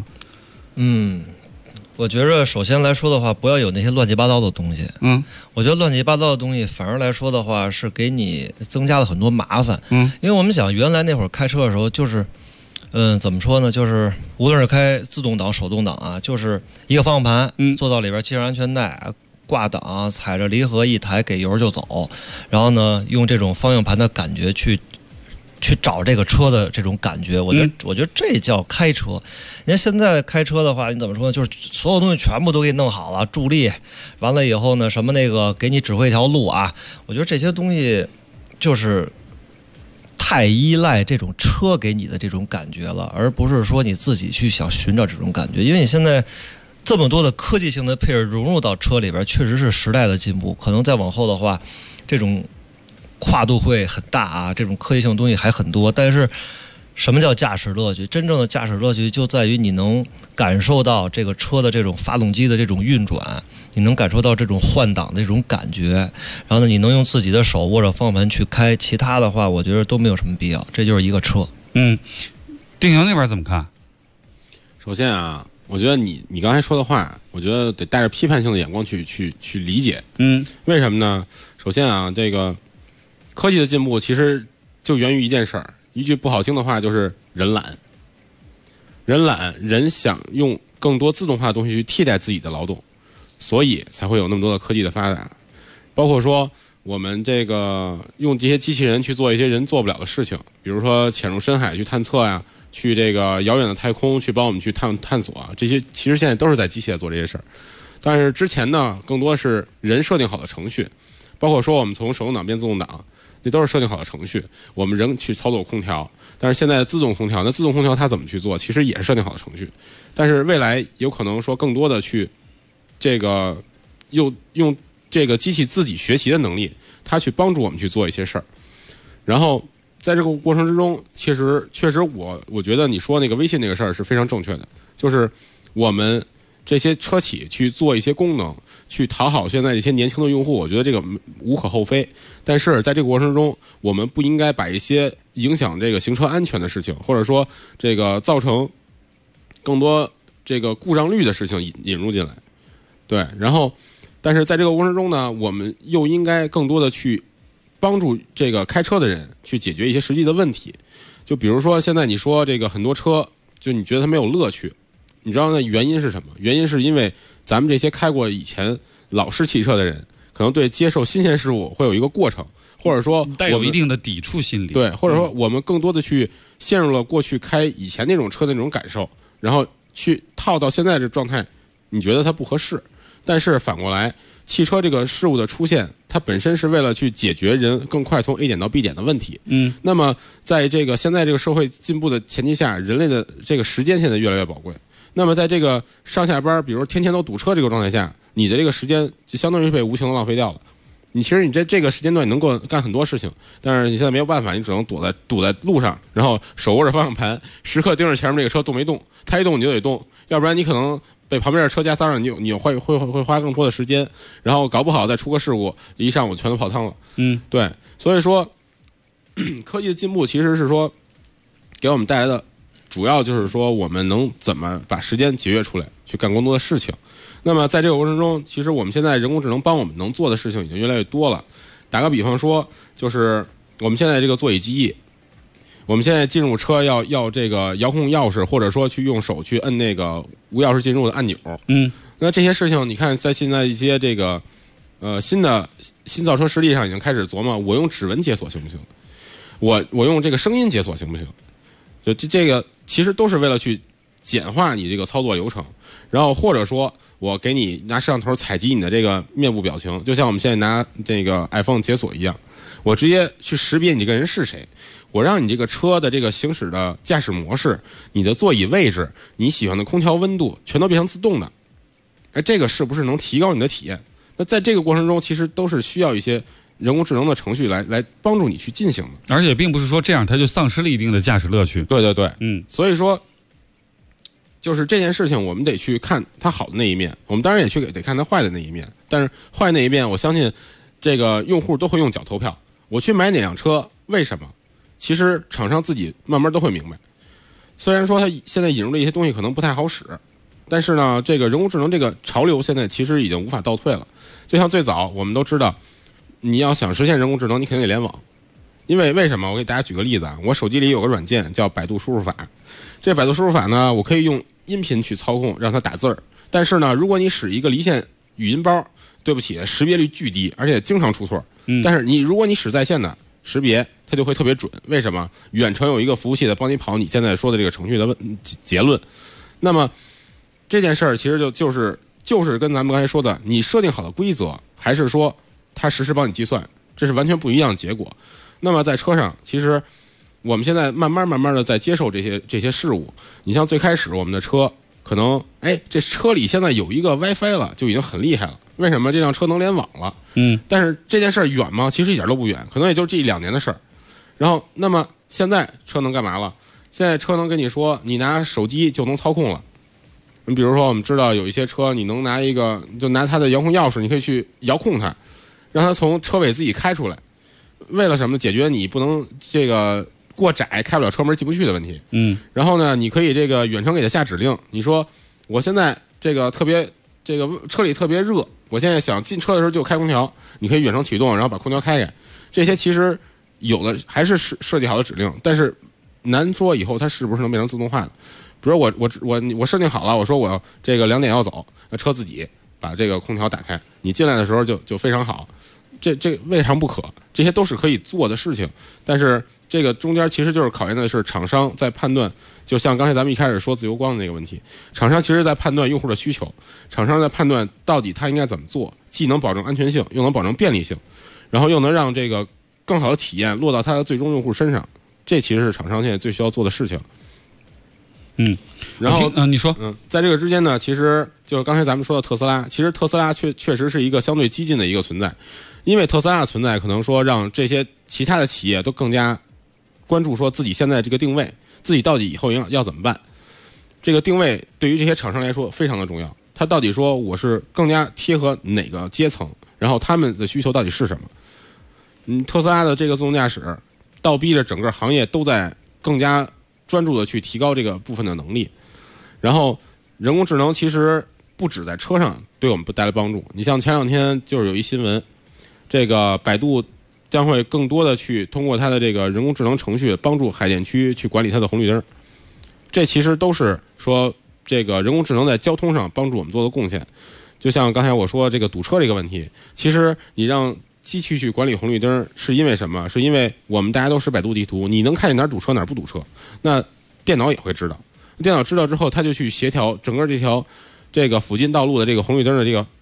我觉着首先来说的话，不要有那些乱七八糟的东西。我觉得乱七八糟的东西反而来说的话，是给你增加了很多麻烦。因为我们想原来那会儿开车的时候，就是怎么说呢？就是无论是开自动挡、手动挡啊，就是一个方向盘，坐到里边系上安全带。挂档，踩着离合一抬，给油就走，然后呢，用这种方向盘的感觉去找这个车的这种感觉，我觉得这叫开车。你看现在开车的话，你怎么说呢？就是所有东西全部都给你弄好了，助力完了以后呢，什么那个给你指挥一条路啊，我觉得这些东西就是太依赖这种车给你的这种感觉了，而不是说你自己去想寻找这种感觉，因为你现在。这么多的科技性的配置融入到车里边，确实是时代的进步。可能再往后的话，这种跨度会很大啊，这种科技性的东西还很多。但是，什么叫驾驶乐趣？真正的驾驶乐趣就在于你能感受到这个车的这种发动机的这种运转，你能感受到这种换挡的这种感觉，然后呢，你能用自己的手握着方向盘去开。其他的话，我觉得都没有什么必要。这就是一个车。 丁强那边怎么看？ 首先啊。我觉得你刚才说的话，我觉得得带着批判性的眼光去理解。为什么呢？首先啊，这个科技的进步其实就源于一件事儿，一句不好听的话就是人懒。人想用更多自动化的东西去替代自己的劳动，所以才会有那么多的科技的发展。包括说我们这个用这些机器人去做一些人做不了的事情，比如说潜入深海去探测呀。去这个遥远的太空去帮我们去探索啊，这些其实现在都是在机械做这些事儿。但是之前呢，更多是人设定好的程序，包括说我们从手动挡变自动挡，那都是设定好的程序，我们人去操作空调。但是现在自动空调，那自动空调它怎么去做，其实也是设定好的程序。但是未来有可能说更多的去这个用这个机器自己学习的能力，它去帮助我们去做一些事儿，然后。在这个过程之中，确实，我觉得你说那个微信那个事儿是非常正确的，就是我们这些车企去做一些功能，去讨好现在这些年轻的用户，我觉得这个无可厚非。但是在这个过程中，我们不应该把一些影响这个行车安全的事情，或者说这个造成更多这个故障率的事情引入进来。对，然后，但是在这个过程中呢，我们又应该更多的去。帮助这个开车的人去解决一些实际的问题，就比如说现在你说这个很多车，就你觉得它没有乐趣，你知道那原因是什么？原因是因为咱们这些开过以前老式汽车的人，可能对接受新鲜事物会有一个过程，或者说带有一定的抵触心理。 对，或者说我们更多的去陷入了过去开以前那种车的那种感受，然后去套到现在这状态，你觉得它不合适。 但是反过来，汽车这个事物的出现，它本身是为了去解决人更快从 A 点到 B 点的问题。那么在这个现在这个社会进步的前提下，人类的这个时间现在越来越宝贵。那么在这个上下班，比如天天都堵车这个状态下，你的这个时间就相当于被无情的浪费掉了。你其实你这个时间段你能够干很多事情，但是你现在没有办法，你只能堵在路上，然后手握着方向盘，时刻盯着前面这个车动没动，它一动你就得动，要不然你可能被旁边的车夹骚扰，你会花更多的时间，然后搞不好再出个事故，一上午全都泡汤了。对，所以说科技的进步其实是说给我们带来的主要就是说我们能怎么把时间节约出来，去干更多的事情。那么在这个过程中，其实我们现在人工智能帮我们能做的事情已经越来越多了。打个比方说，就是我们现在这个座椅记忆，我们现在进入车要这个遥控钥匙，或者说去用手去摁那个无钥匙进入的按钮。那这些事情你看在现在一些这个新造车势力上已经开始琢磨，我用指纹解锁行不行？我用这个声音解锁行不行？就这个其实都是为了去简化你这个操作流程，然后或者说我给你拿摄像头采集你的这个面部表情，就像我们现在拿这个 iPhone 解锁一样，我直接去识别你这个人是谁，我让你这个车的这个行驶的驾驶模式、你的座椅位置、你喜欢的空调温度全都变成自动的。这个是不是能提高你的体验？那在这个过程中其实都是需要一些人工智能的程序来帮助你去进行的， 而且并不是说这样它就丧失了一定的驾驶乐趣。 对，所以说就是这件事情我们得去看它好的那一面，我们当然也得看它坏的那一面，但是坏那一面我相信这个用户都会用脚投票，我去买哪辆车为什么，其实厂商自己慢慢都会明白。虽然说它现在引入的一些东西可能不太好使，但是呢这个人工智能这个潮流现在其实已经无法倒退了。就像最早我们都知道，你要想实现人工智能，你肯定得联网。因为什么？我给大家举个例子啊，我手机里有个软件叫百度输入法。这百度输入法呢，我可以用音频去操控，让它打字儿。但是呢，如果你使一个离线语音包，对不起，识别率巨低，而且经常出错。但是如果你使在线的识别，它就会特别准。为什么？远程有一个服务器在帮你跑你现在说的这个程序的结论。那么这件事儿其实就是跟咱们刚才说的，你设定好的规则，还是说它实时帮你计算，这是完全不一样的结果。那么在车上，其实我们现在慢慢的在接受这些事物。你像最开始我们的车可能这车里现在有一个 WiFi 了，就已经很厉害了。为什么这辆车能联网了？但是这件事儿远吗？其实一点都不远，可能也就这1-2年的事儿。然后那么现在车能干嘛了？现在车能跟你说，你拿手机就能操控了。你比如说我们知道有一些车，你能就拿它的遥控钥匙，你可以去遥控它，让它从车尾自己开出来。为了什么？解决你不能这个过窄开不了车门进不去的问题。然后呢，你可以这个远程给它下指令，你说我现在这个车里特别热，我现在想进车的时候就开空调，你可以远程启动，然后把空调开开。这些其实有的还是设计好的指令，但是难说以后它是不是能变成自动化的。比如我设定好了，我说我这个2点要走，那车自己把这个空调打开，你进来的时候就非常好。这未尝不可，这些都是可以做的事情。但是这个中间其实就是考验的是厂商在判断，就像刚才咱们一开始说自由光的那个问题，厂商其实在判断用户的需求，厂商在判断到底他应该怎么做，既能保证安全性，又能保证便利性，然后又能让这个更好的体验落到他的最终用户身上。这其实是厂商现在最需要做的事情。然后你说， 在这个之间呢，其实就是刚才咱们说的特斯拉，其实特斯拉确实是一个相对激进的一个存在，因为特斯拉的存在可能说让这些其他的企业都更加关注说自己现在这个定位，自己到底以后要怎么办。这个定位对于这些厂商来说非常的重要，他到底说我是更加贴合哪个阶层，然后他们的需求到底是什么。特斯拉的这个自动驾驶倒逼着整个行业都在更加专注的去提高这个部分的能力。然后人工智能其实不止在车上对我们带来帮助，你像前2天就是有一新闻，这个百度将会更多的去通过它的这个人工智能程序帮助海淀区去管理它的红绿灯。这其实都是说这个人工智能在交通上帮助我们做的贡献。就像刚才我说这个堵车这个问题，其实你让机器去管理红绿灯是因为什么？是因为我们大家都使百度地图，你能看见哪儿堵车哪儿不堵车，那电脑也会知道。电脑知道之后，它就去协调整个这条这个附近道路的这个红绿灯的这个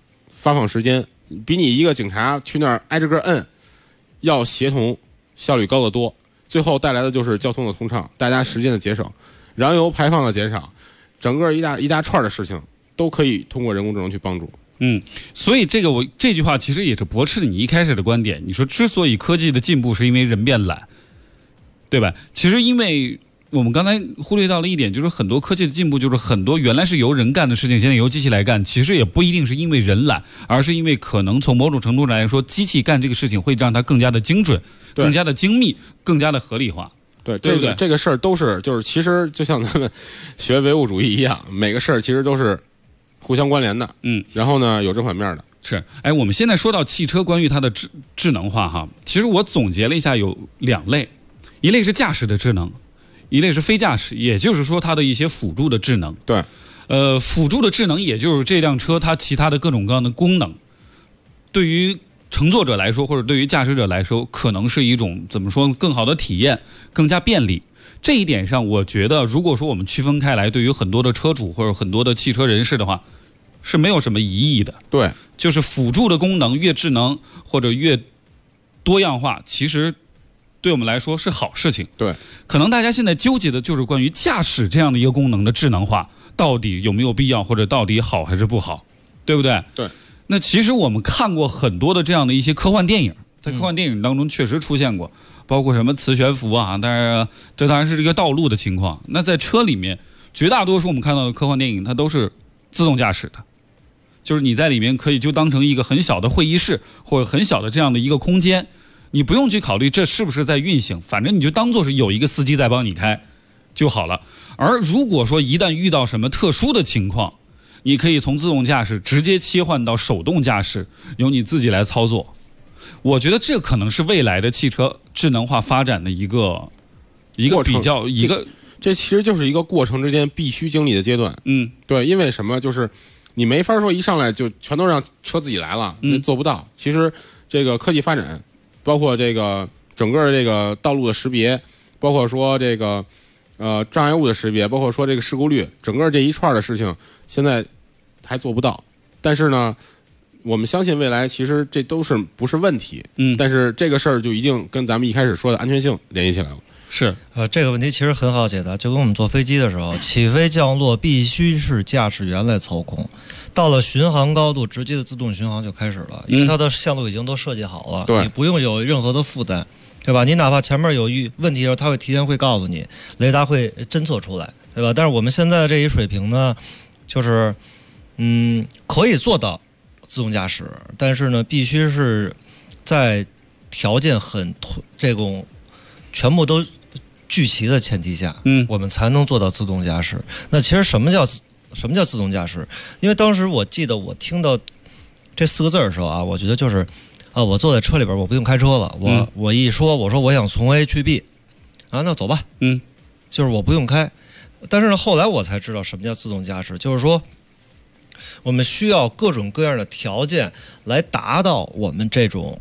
发放时间比你一个警察去那儿挨着个摁要协同效率高得多，最后带来的就是交通的通畅，大家时间的节省，燃油排放的减少，整个一大串的事情都可以通过人工智能去帮助。 所以这句话其实也是驳斥了你一开始的观点。你说之所以科技的进步是因为人变懒，对吧？其实因为我们刚才忽略到了一点，就是很多科技的进步，就是很多原来是由人干的事情，现在由机器来干。其实也不一定是因为人懒，而是因为可能从某种程度上来说，机器干这个事情会让它更加的精准、更加的精密、更加的合理化。 对，这个事儿都是就是其实就像咱们学唯物主义一样，每个事儿其实都是互相关联的。然后呢有正反面的。 是，我们现在说到汽车关于它的智能化哈，其实我总结了一下有2类，一类是驾驶的智能，一类是非驾驶，也就是说它的一些辅助的智能。 对， 辅助的智能也就是这辆车它其他的各种各样的功能，对于乘坐者来说，或者对于驾驶者来说，可能是一种怎么说更好的体验，更加便利。这一点上，我觉得如果说我们区分开来，对于很多的车主或者很多的汽车人士的话，是没有什么疑义的。 对， 就是辅助的功能越智能或者越多样化，其实对我们来说是好事情。 对， 可能大家现在纠结的就是关于驾驶这样的一个功能的智能化，到底有没有必要，或者到底好还是不好，对不对？ 对。 那其实我们看过很多的这样的一些科幻电影，在科幻电影当中确实出现过，包括什么磁悬浮啊，但是这当然是这个道路的情况。那在车里面，绝大多数我们看到的科幻电影，它都是自动驾驶的，就是你在里面可以就当成一个很小的会议室或者很小的这样的一个空间，你不用去考虑这是不是在运行，反正你就当做是有一个司机在帮你开就好了。而如果说一旦遇到什么特殊的情况，你可以从自动驾驶直接切换到手动驾驶，由你自己来操作。我觉得这可能是未来的汽车智能化发展的一个比较这其实就是一个过程之间必须经历的阶段。对，因为什么？就是你没法说一上来就全都让车自己来了，做不到。其实这个科技发展，包括这个整个这个道路的识别，包括说这个障碍物的识别，包括说这个事故率，整个这一串的事情，现在还做不到。但是呢，我们相信未来其实这都是不是问题。但是这个事儿就一定跟咱们一开始说的安全性联系起来了。 是， 这个问题其实很好解答，就跟我们坐飞机的时候，起飞降落必须是驾驶员来操控，到了巡航高度，直接的自动巡航就开始了，因为它的线路已经都设计好了， 对， 你不用有任何的负担，对吧？你哪怕前面有问题的时候，它会提前会告诉你，雷达会侦测出来，对吧？但是我们现在这一水平呢，就是可以做到自动驾驶，但是呢，必须是在条件这种全部都聚齐的前提下，我们才能做到自动驾驶。那其实什么叫自动驾驶？因为当时我记得我听到这4个字的时候啊，我觉得就是我坐在车里边，我不用开车了，我一说我说我想从 A 去 B， 那走吧，就是我不用开。但是呢，后来我才知道什么叫自动驾驶，就是说我们需要各种各样的条件来达到我们这种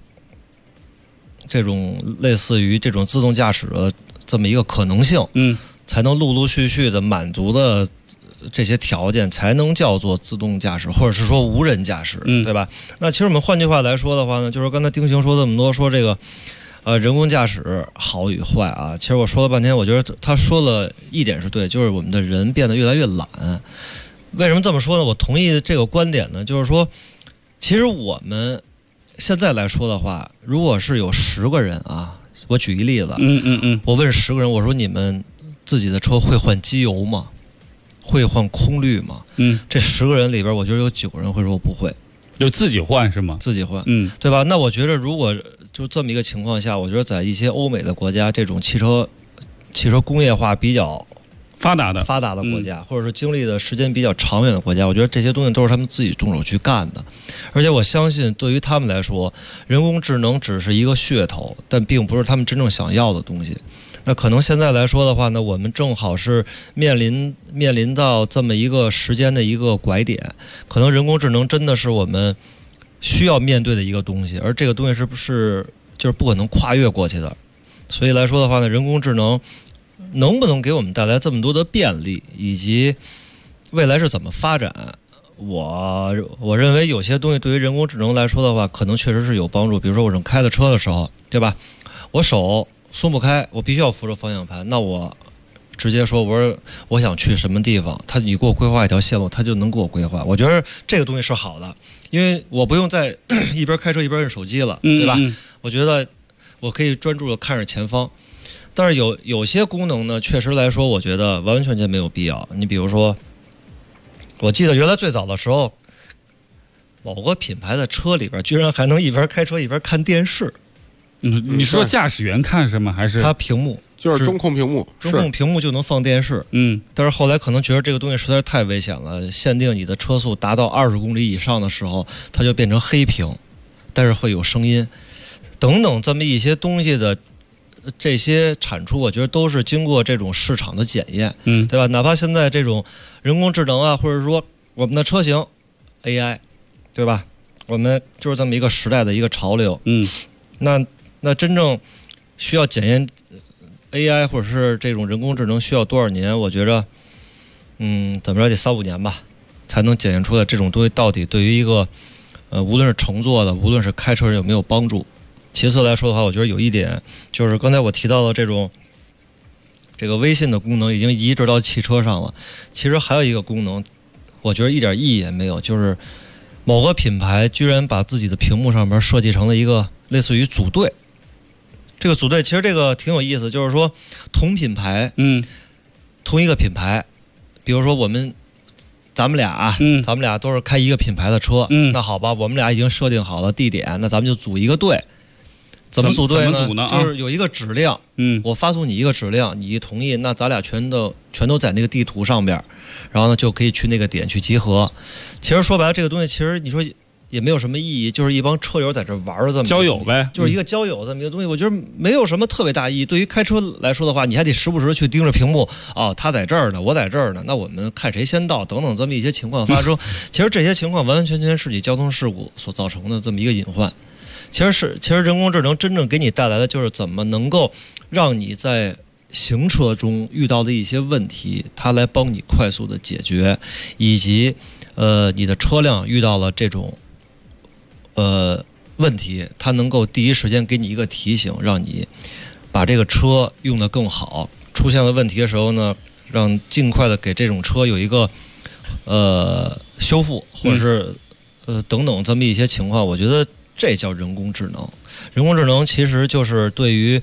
类似于这种自动驾驶的这么一个可能性，才能陆陆续续的满足的这些条件，才能叫做自动驾驶，或者是说无人驾驶，对吧？那其实我们换句话来说的话呢，就是刚才丁行说这么多，说这个人工驾驶好与坏啊，其实我说了半天，我觉得他说了一点是对，就是我们的人变得越来越懒。为什么这么说呢？我同意这个观点呢，就是说，其实我们现在来说的话，如果是有10个人啊，我举一例子，我问10个人，我说你们自己的车会换机油吗？会换空滤吗？这10个人里边，我觉得有9个人会说我不会， 就自己换是吗？ 自己换，对吧？那我觉得如果就这么一个情况下，我觉得在一些欧美的国家，这种汽车工业化比较发达的国家，或者说经历的时间比较长远的国家，我觉得这些东西都是他们自己动手去干的。而且我相信对于他们来说，人工智能只是一个噱头，但并不是他们真正想要的东西。那可能现在来说的话呢，我们正好是面临到这么一个时间的一个拐点，可能人工智能真的是我们需要面对的一个东西，而这个东西是不是就是不可能跨越过去的。所以来说的话呢，人工智能能不能给我们带来这么多的便利，以及未来是怎么发展， 我认为有些东西对于人工智能来说的话，可能确实是有帮助。比如说我正开着车的时候，对吧？我手松不开，我必须要扶着方向盘，那我直接说，我说我想去什么地方，你给我规划一条线路，他就能给我规划。我觉得这个东西是好的，因为我不用再一边开车一边摁手机了，对吧？我觉得我可以专注的看着前方。但是有些功能呢，确实来说，我觉得完完全全没有必要。你比如说，我记得原来最早的时候，某个品牌的车里边居然还能一边开车一边看电视。 你说驾驶员看是吗？还是它屏幕就是中控屏幕， 中控屏幕就能放电视。但是后来可能觉得这个东西实在是太危险了，限定你的车速达到20公里以上的时候，它就变成黑屏，但是会有声音等等这么一些东西的这些产出，我觉得都是经过这种市场的检验，对吧？哪怕现在这种人工智能啊，或者说我们的车型 AI， 对吧？我们就是这么一个时代的一个潮流，那真正需要检验 AI 或者是这种人工智能需要多少年？我觉着，怎么着得3-5年吧，才能检验出来这种东西到底对于一个无论是乘坐的，无论是开车人有没有帮助。其次来说的话，我觉得有一点就是刚才我提到的这个微信的功能已经移植到汽车上了。其实还有一个功能，我觉得一点意义也没有，就是某个品牌居然把自己的屏幕上面设计成了一个类似于组队。这个组队其实这个挺有意思，就是说同品牌，同一个品牌，比如说咱们俩都是开一个品牌的车，那好吧，我们俩已经设定好了地点，那咱们就组一个队。怎么组队呢？就是有一个指令，我发送你一个指令，你一同意，那咱俩全都在那个地图上边，然后呢就可以去那个点去集合。其实说白了，这个东西其实你说也没有什么意义，就是一帮车友在这玩的这么交友呗， 就是一个交友这么一个东西，我觉得没有什么特别大意义。对于开车来说的话，你还得时不时去盯着屏幕，他在这儿呢，我在这儿呢，那我们看谁先到，等等这么一些情况发生。其实这些情况完完全全是你交通事故所造成的这么一个隐患。其实人工智能真正给你带来的就是怎么能够让你在行车中遇到的一些问题，它来帮你快速的解决，以及你的车辆遇到了这种问题，它能够第一时间给你一个提醒，让你把这个车用得更好。出现了问题的时候呢，让尽快的给这种车有一个修复，或者是等等这么一些情况。我觉得这叫人工智能。人工智能其实就是对于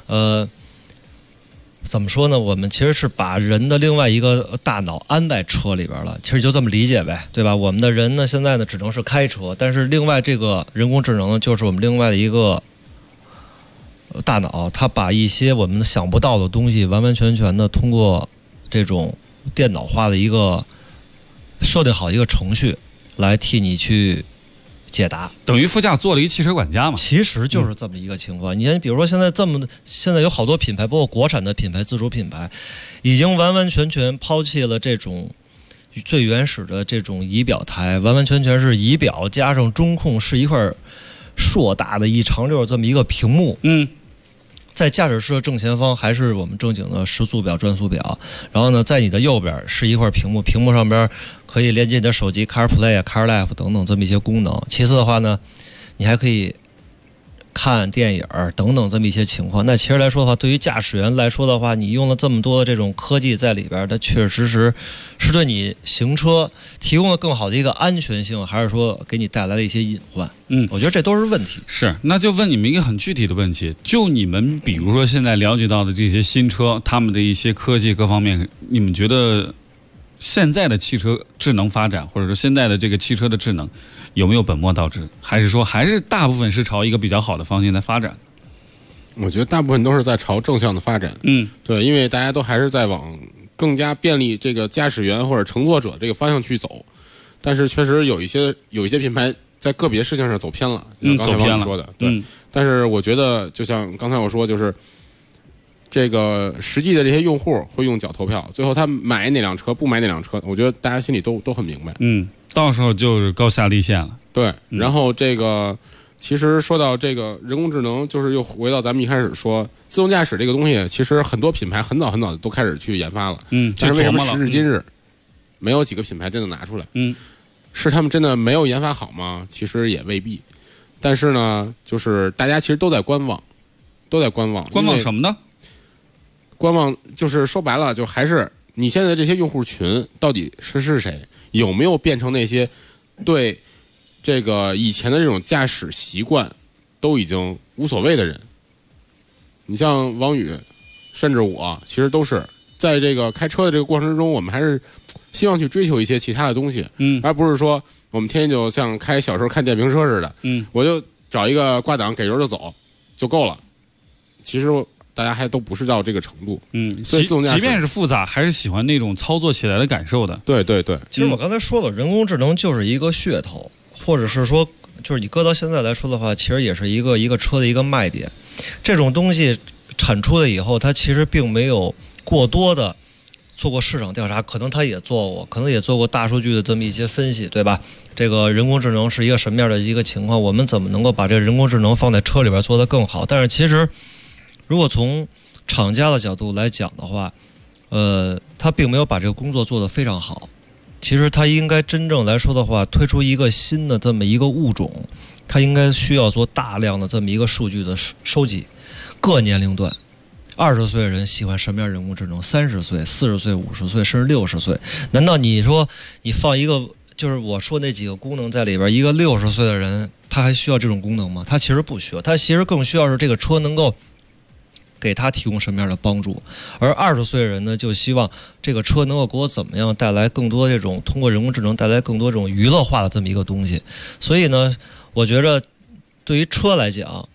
怎么说呢？我们其实是把人的另外一个大脑安在车里边了，其实就这么理解呗，对吧？我们的人呢，现在呢只能是开车，但是另外这个人工智能呢，就是我们另外的一个大脑，它把一些我们想不到的东西，完完全全的通过这种电脑化的一个设定好一个程序，来替你去解答， 等于副驾做了一汽车管家嘛。 其实就是这么一个情况。你看，比如说现在有好多品牌，包括国产的品牌、自主品牌，已经完完全全抛弃了这种最原始的这种仪表台，完完全全是仪表加上中控是一块硕大的一长溜这么一个屏幕。在驾驶室的正前方还是我们正经的时速表、转速表，然后呢，在你的右边是一块屏幕，屏幕上边可以连接你的手机 CarPlay、CarLife 等等这么一些功能。其次的话呢，你还可以看电影等等这么一些情况。那其实来说的话，对于驾驶员来说的话，你用了这么多这种科技在里边，它确实是对你行车提供了更好的一个安全性，还是说给你带来了一些隐患？我觉得这都是问题。 是，那就问你们一个很具体的问题，就你们比如说现在了解到的这些新车，他们的一些科技各方面，你们觉得现在的汽车智能发展，或者说现在的这个汽车的智能有没有本末倒置，还是说还是大部分是朝一个比较好的方向在发展？ 我觉得大部分都是在朝正向的发展。对，因为大家都还是在往更加便利这个驾驶员或者乘坐者这个方向去走，但是确实有一些品牌在个别事情上走偏了，像刚才王宇说的，对。但是我觉得，就像刚才我说，就是这个实际的这些用户会用脚投票，最后他买哪辆车不买哪辆车，我觉得大家心里都很明白。 到时候就是高下立现了。 对，然后这个其实说到这个人工智能，就是又回到咱们一开始说自动驾驶这个东西，其实很多品牌很早都开始去研发了。但是为什么时至今日没有几个品牌真的拿出来？ 是他们真的没有研发好吗？其实也未必。但是呢，就是大家其实都在观望，观望什么呢？ 观望就是说白了，就还是你现在这些用户群到底是谁，有没有变成那些对这个以前的这种驾驶习惯都已经无所谓的人。你像王宇，甚至我，其实都是在这个开车的这个过程之中，我们还是希望去追求一些其他的东西，而不是说我们天天就像开小时候看电瓶车似的，我就找一个挂档给油就走就够了。其实大家还都不是到这个程度，所以自动驾驶即便是复杂，还是喜欢那种操作起来的感受的。 对， 其实我刚才说了，人工智能就是一个噱头，或者是说，就是你搁到现在来说的话，其实也是一个车的一个卖点。这种东西产出了以后，它其实并没有过多的做过市场调查，可能他也做过，可能也做过大数据的这么一些分析，对吧？这个人工智能是一个什么样的一个情况？我们怎么能够把这个人工智能放在车里边做得更好？但是其实，如果从厂家的角度来讲的话，他并没有把这个工作做得非常好。其实他应该真正来说的话，推出一个新的这么一个物种，他应该需要做大量的这么一个数据的收集，各年龄段。20岁的人喜欢什么样人工智能？30岁、40岁、50岁，甚至60岁。难道你说你放一个就是我说那几个功能在里边，一个60岁的人他还需要这种功能吗？他其实不需要，他其实更需要是这个车能够给他提供什么样的帮助。而20岁的人呢，就希望这个车能够给我怎么样带来更多这种通过人工智能带来更多这种娱乐化的这么一个东西。所以呢，我觉得对于车来讲，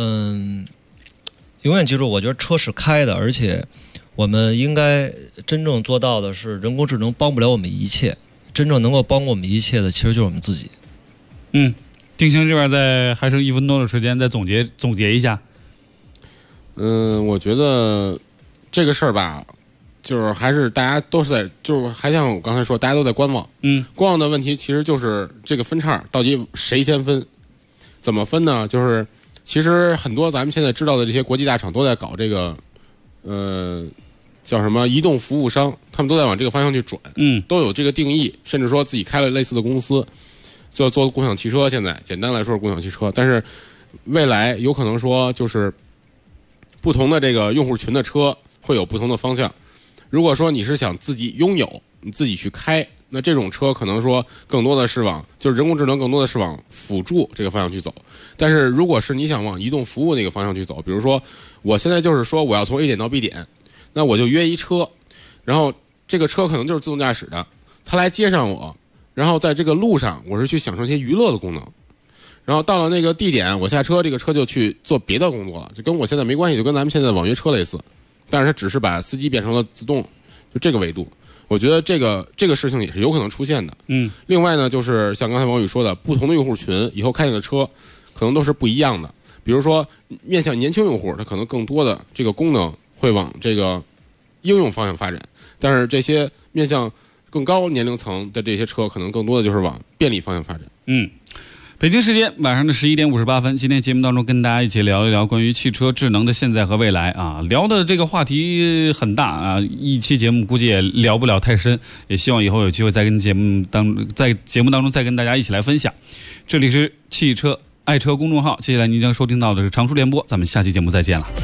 永远记住，我觉得车是开的，而且我们应该真正做到的是，人工智能帮不了我们一切，真正能够帮我们一切的，其实就是我们自己。 丁兴这边还剩1分多的时间，再总结一下。 我觉得这个事儿吧，就是还是大家都是在，就是还像我刚才说，大家都在观望。观望的问题其实就是这个分叉到底谁先分，怎么分呢？就是其实很多咱们现在知道的这些国际大厂都在搞这个，叫什么移动服务商，他们都在往这个方向去转，都有这个定义，甚至说自己开了类似的公司，就做共享汽车。现在简单来说是共享汽车，但是未来有可能说就是不同的这个用户群的车会有不同的方向。如果说你是想自己拥有，你自己去开，那这种车可能说更多的是往就是人工智能更多的是往辅助这个方向去走。但是如果是你想往移动服务那个方向去走，比如说我现在就是说我要从 A 点到 B 点，那我就约一车，然后这个车可能就是自动驾驶的，它来接上我，然后在这个路上我是去享受一些娱乐的功能，然后到了那个地点我下车，这个车就去做别的工作了，就跟我现在没关系，就跟咱们现在网约车类似，但是它只是把司机变成了自动，就这个维度。我觉得这个事情也是有可能出现的。另外呢，就是像刚才王宇说的，不同的用户群以后开的车可能都是不一样的。比如说面向年轻用户，它可能更多的这个功能会往这个应用方向发展，但是这些面向更高年龄层的这些车，可能更多的就是往便利方向发展。 北京时间晚上的11点58分，今天节目当中跟大家一起聊一聊关于汽车智能的现在和未来啊。聊的这个话题很大啊，一期节目估计也聊不了太深，也希望以后有机会在节目当中再跟大家一起来分享。这里是汽车爱车公众号，接下来您将收听到的是常熟联播，咱们下期节目再见了。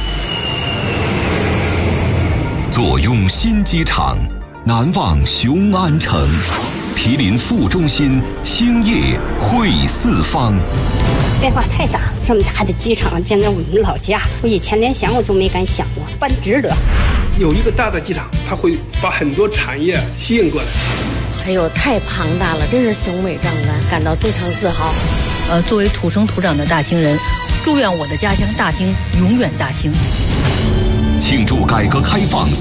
坐拥新机场，难忘雄安城。毗邻副中心，兴业汇四方。 变化太大，这么大的机场建在我们老家，我以前连想我都没敢想过，办值得。 有一个大的机场，它会把很多产业吸引过来。 哎呦，太庞大了，真是雄伟壮观，感到非常自豪。 作为土生土长的大兴人，祝愿我的家乡大兴永远大兴。 庆祝改革开放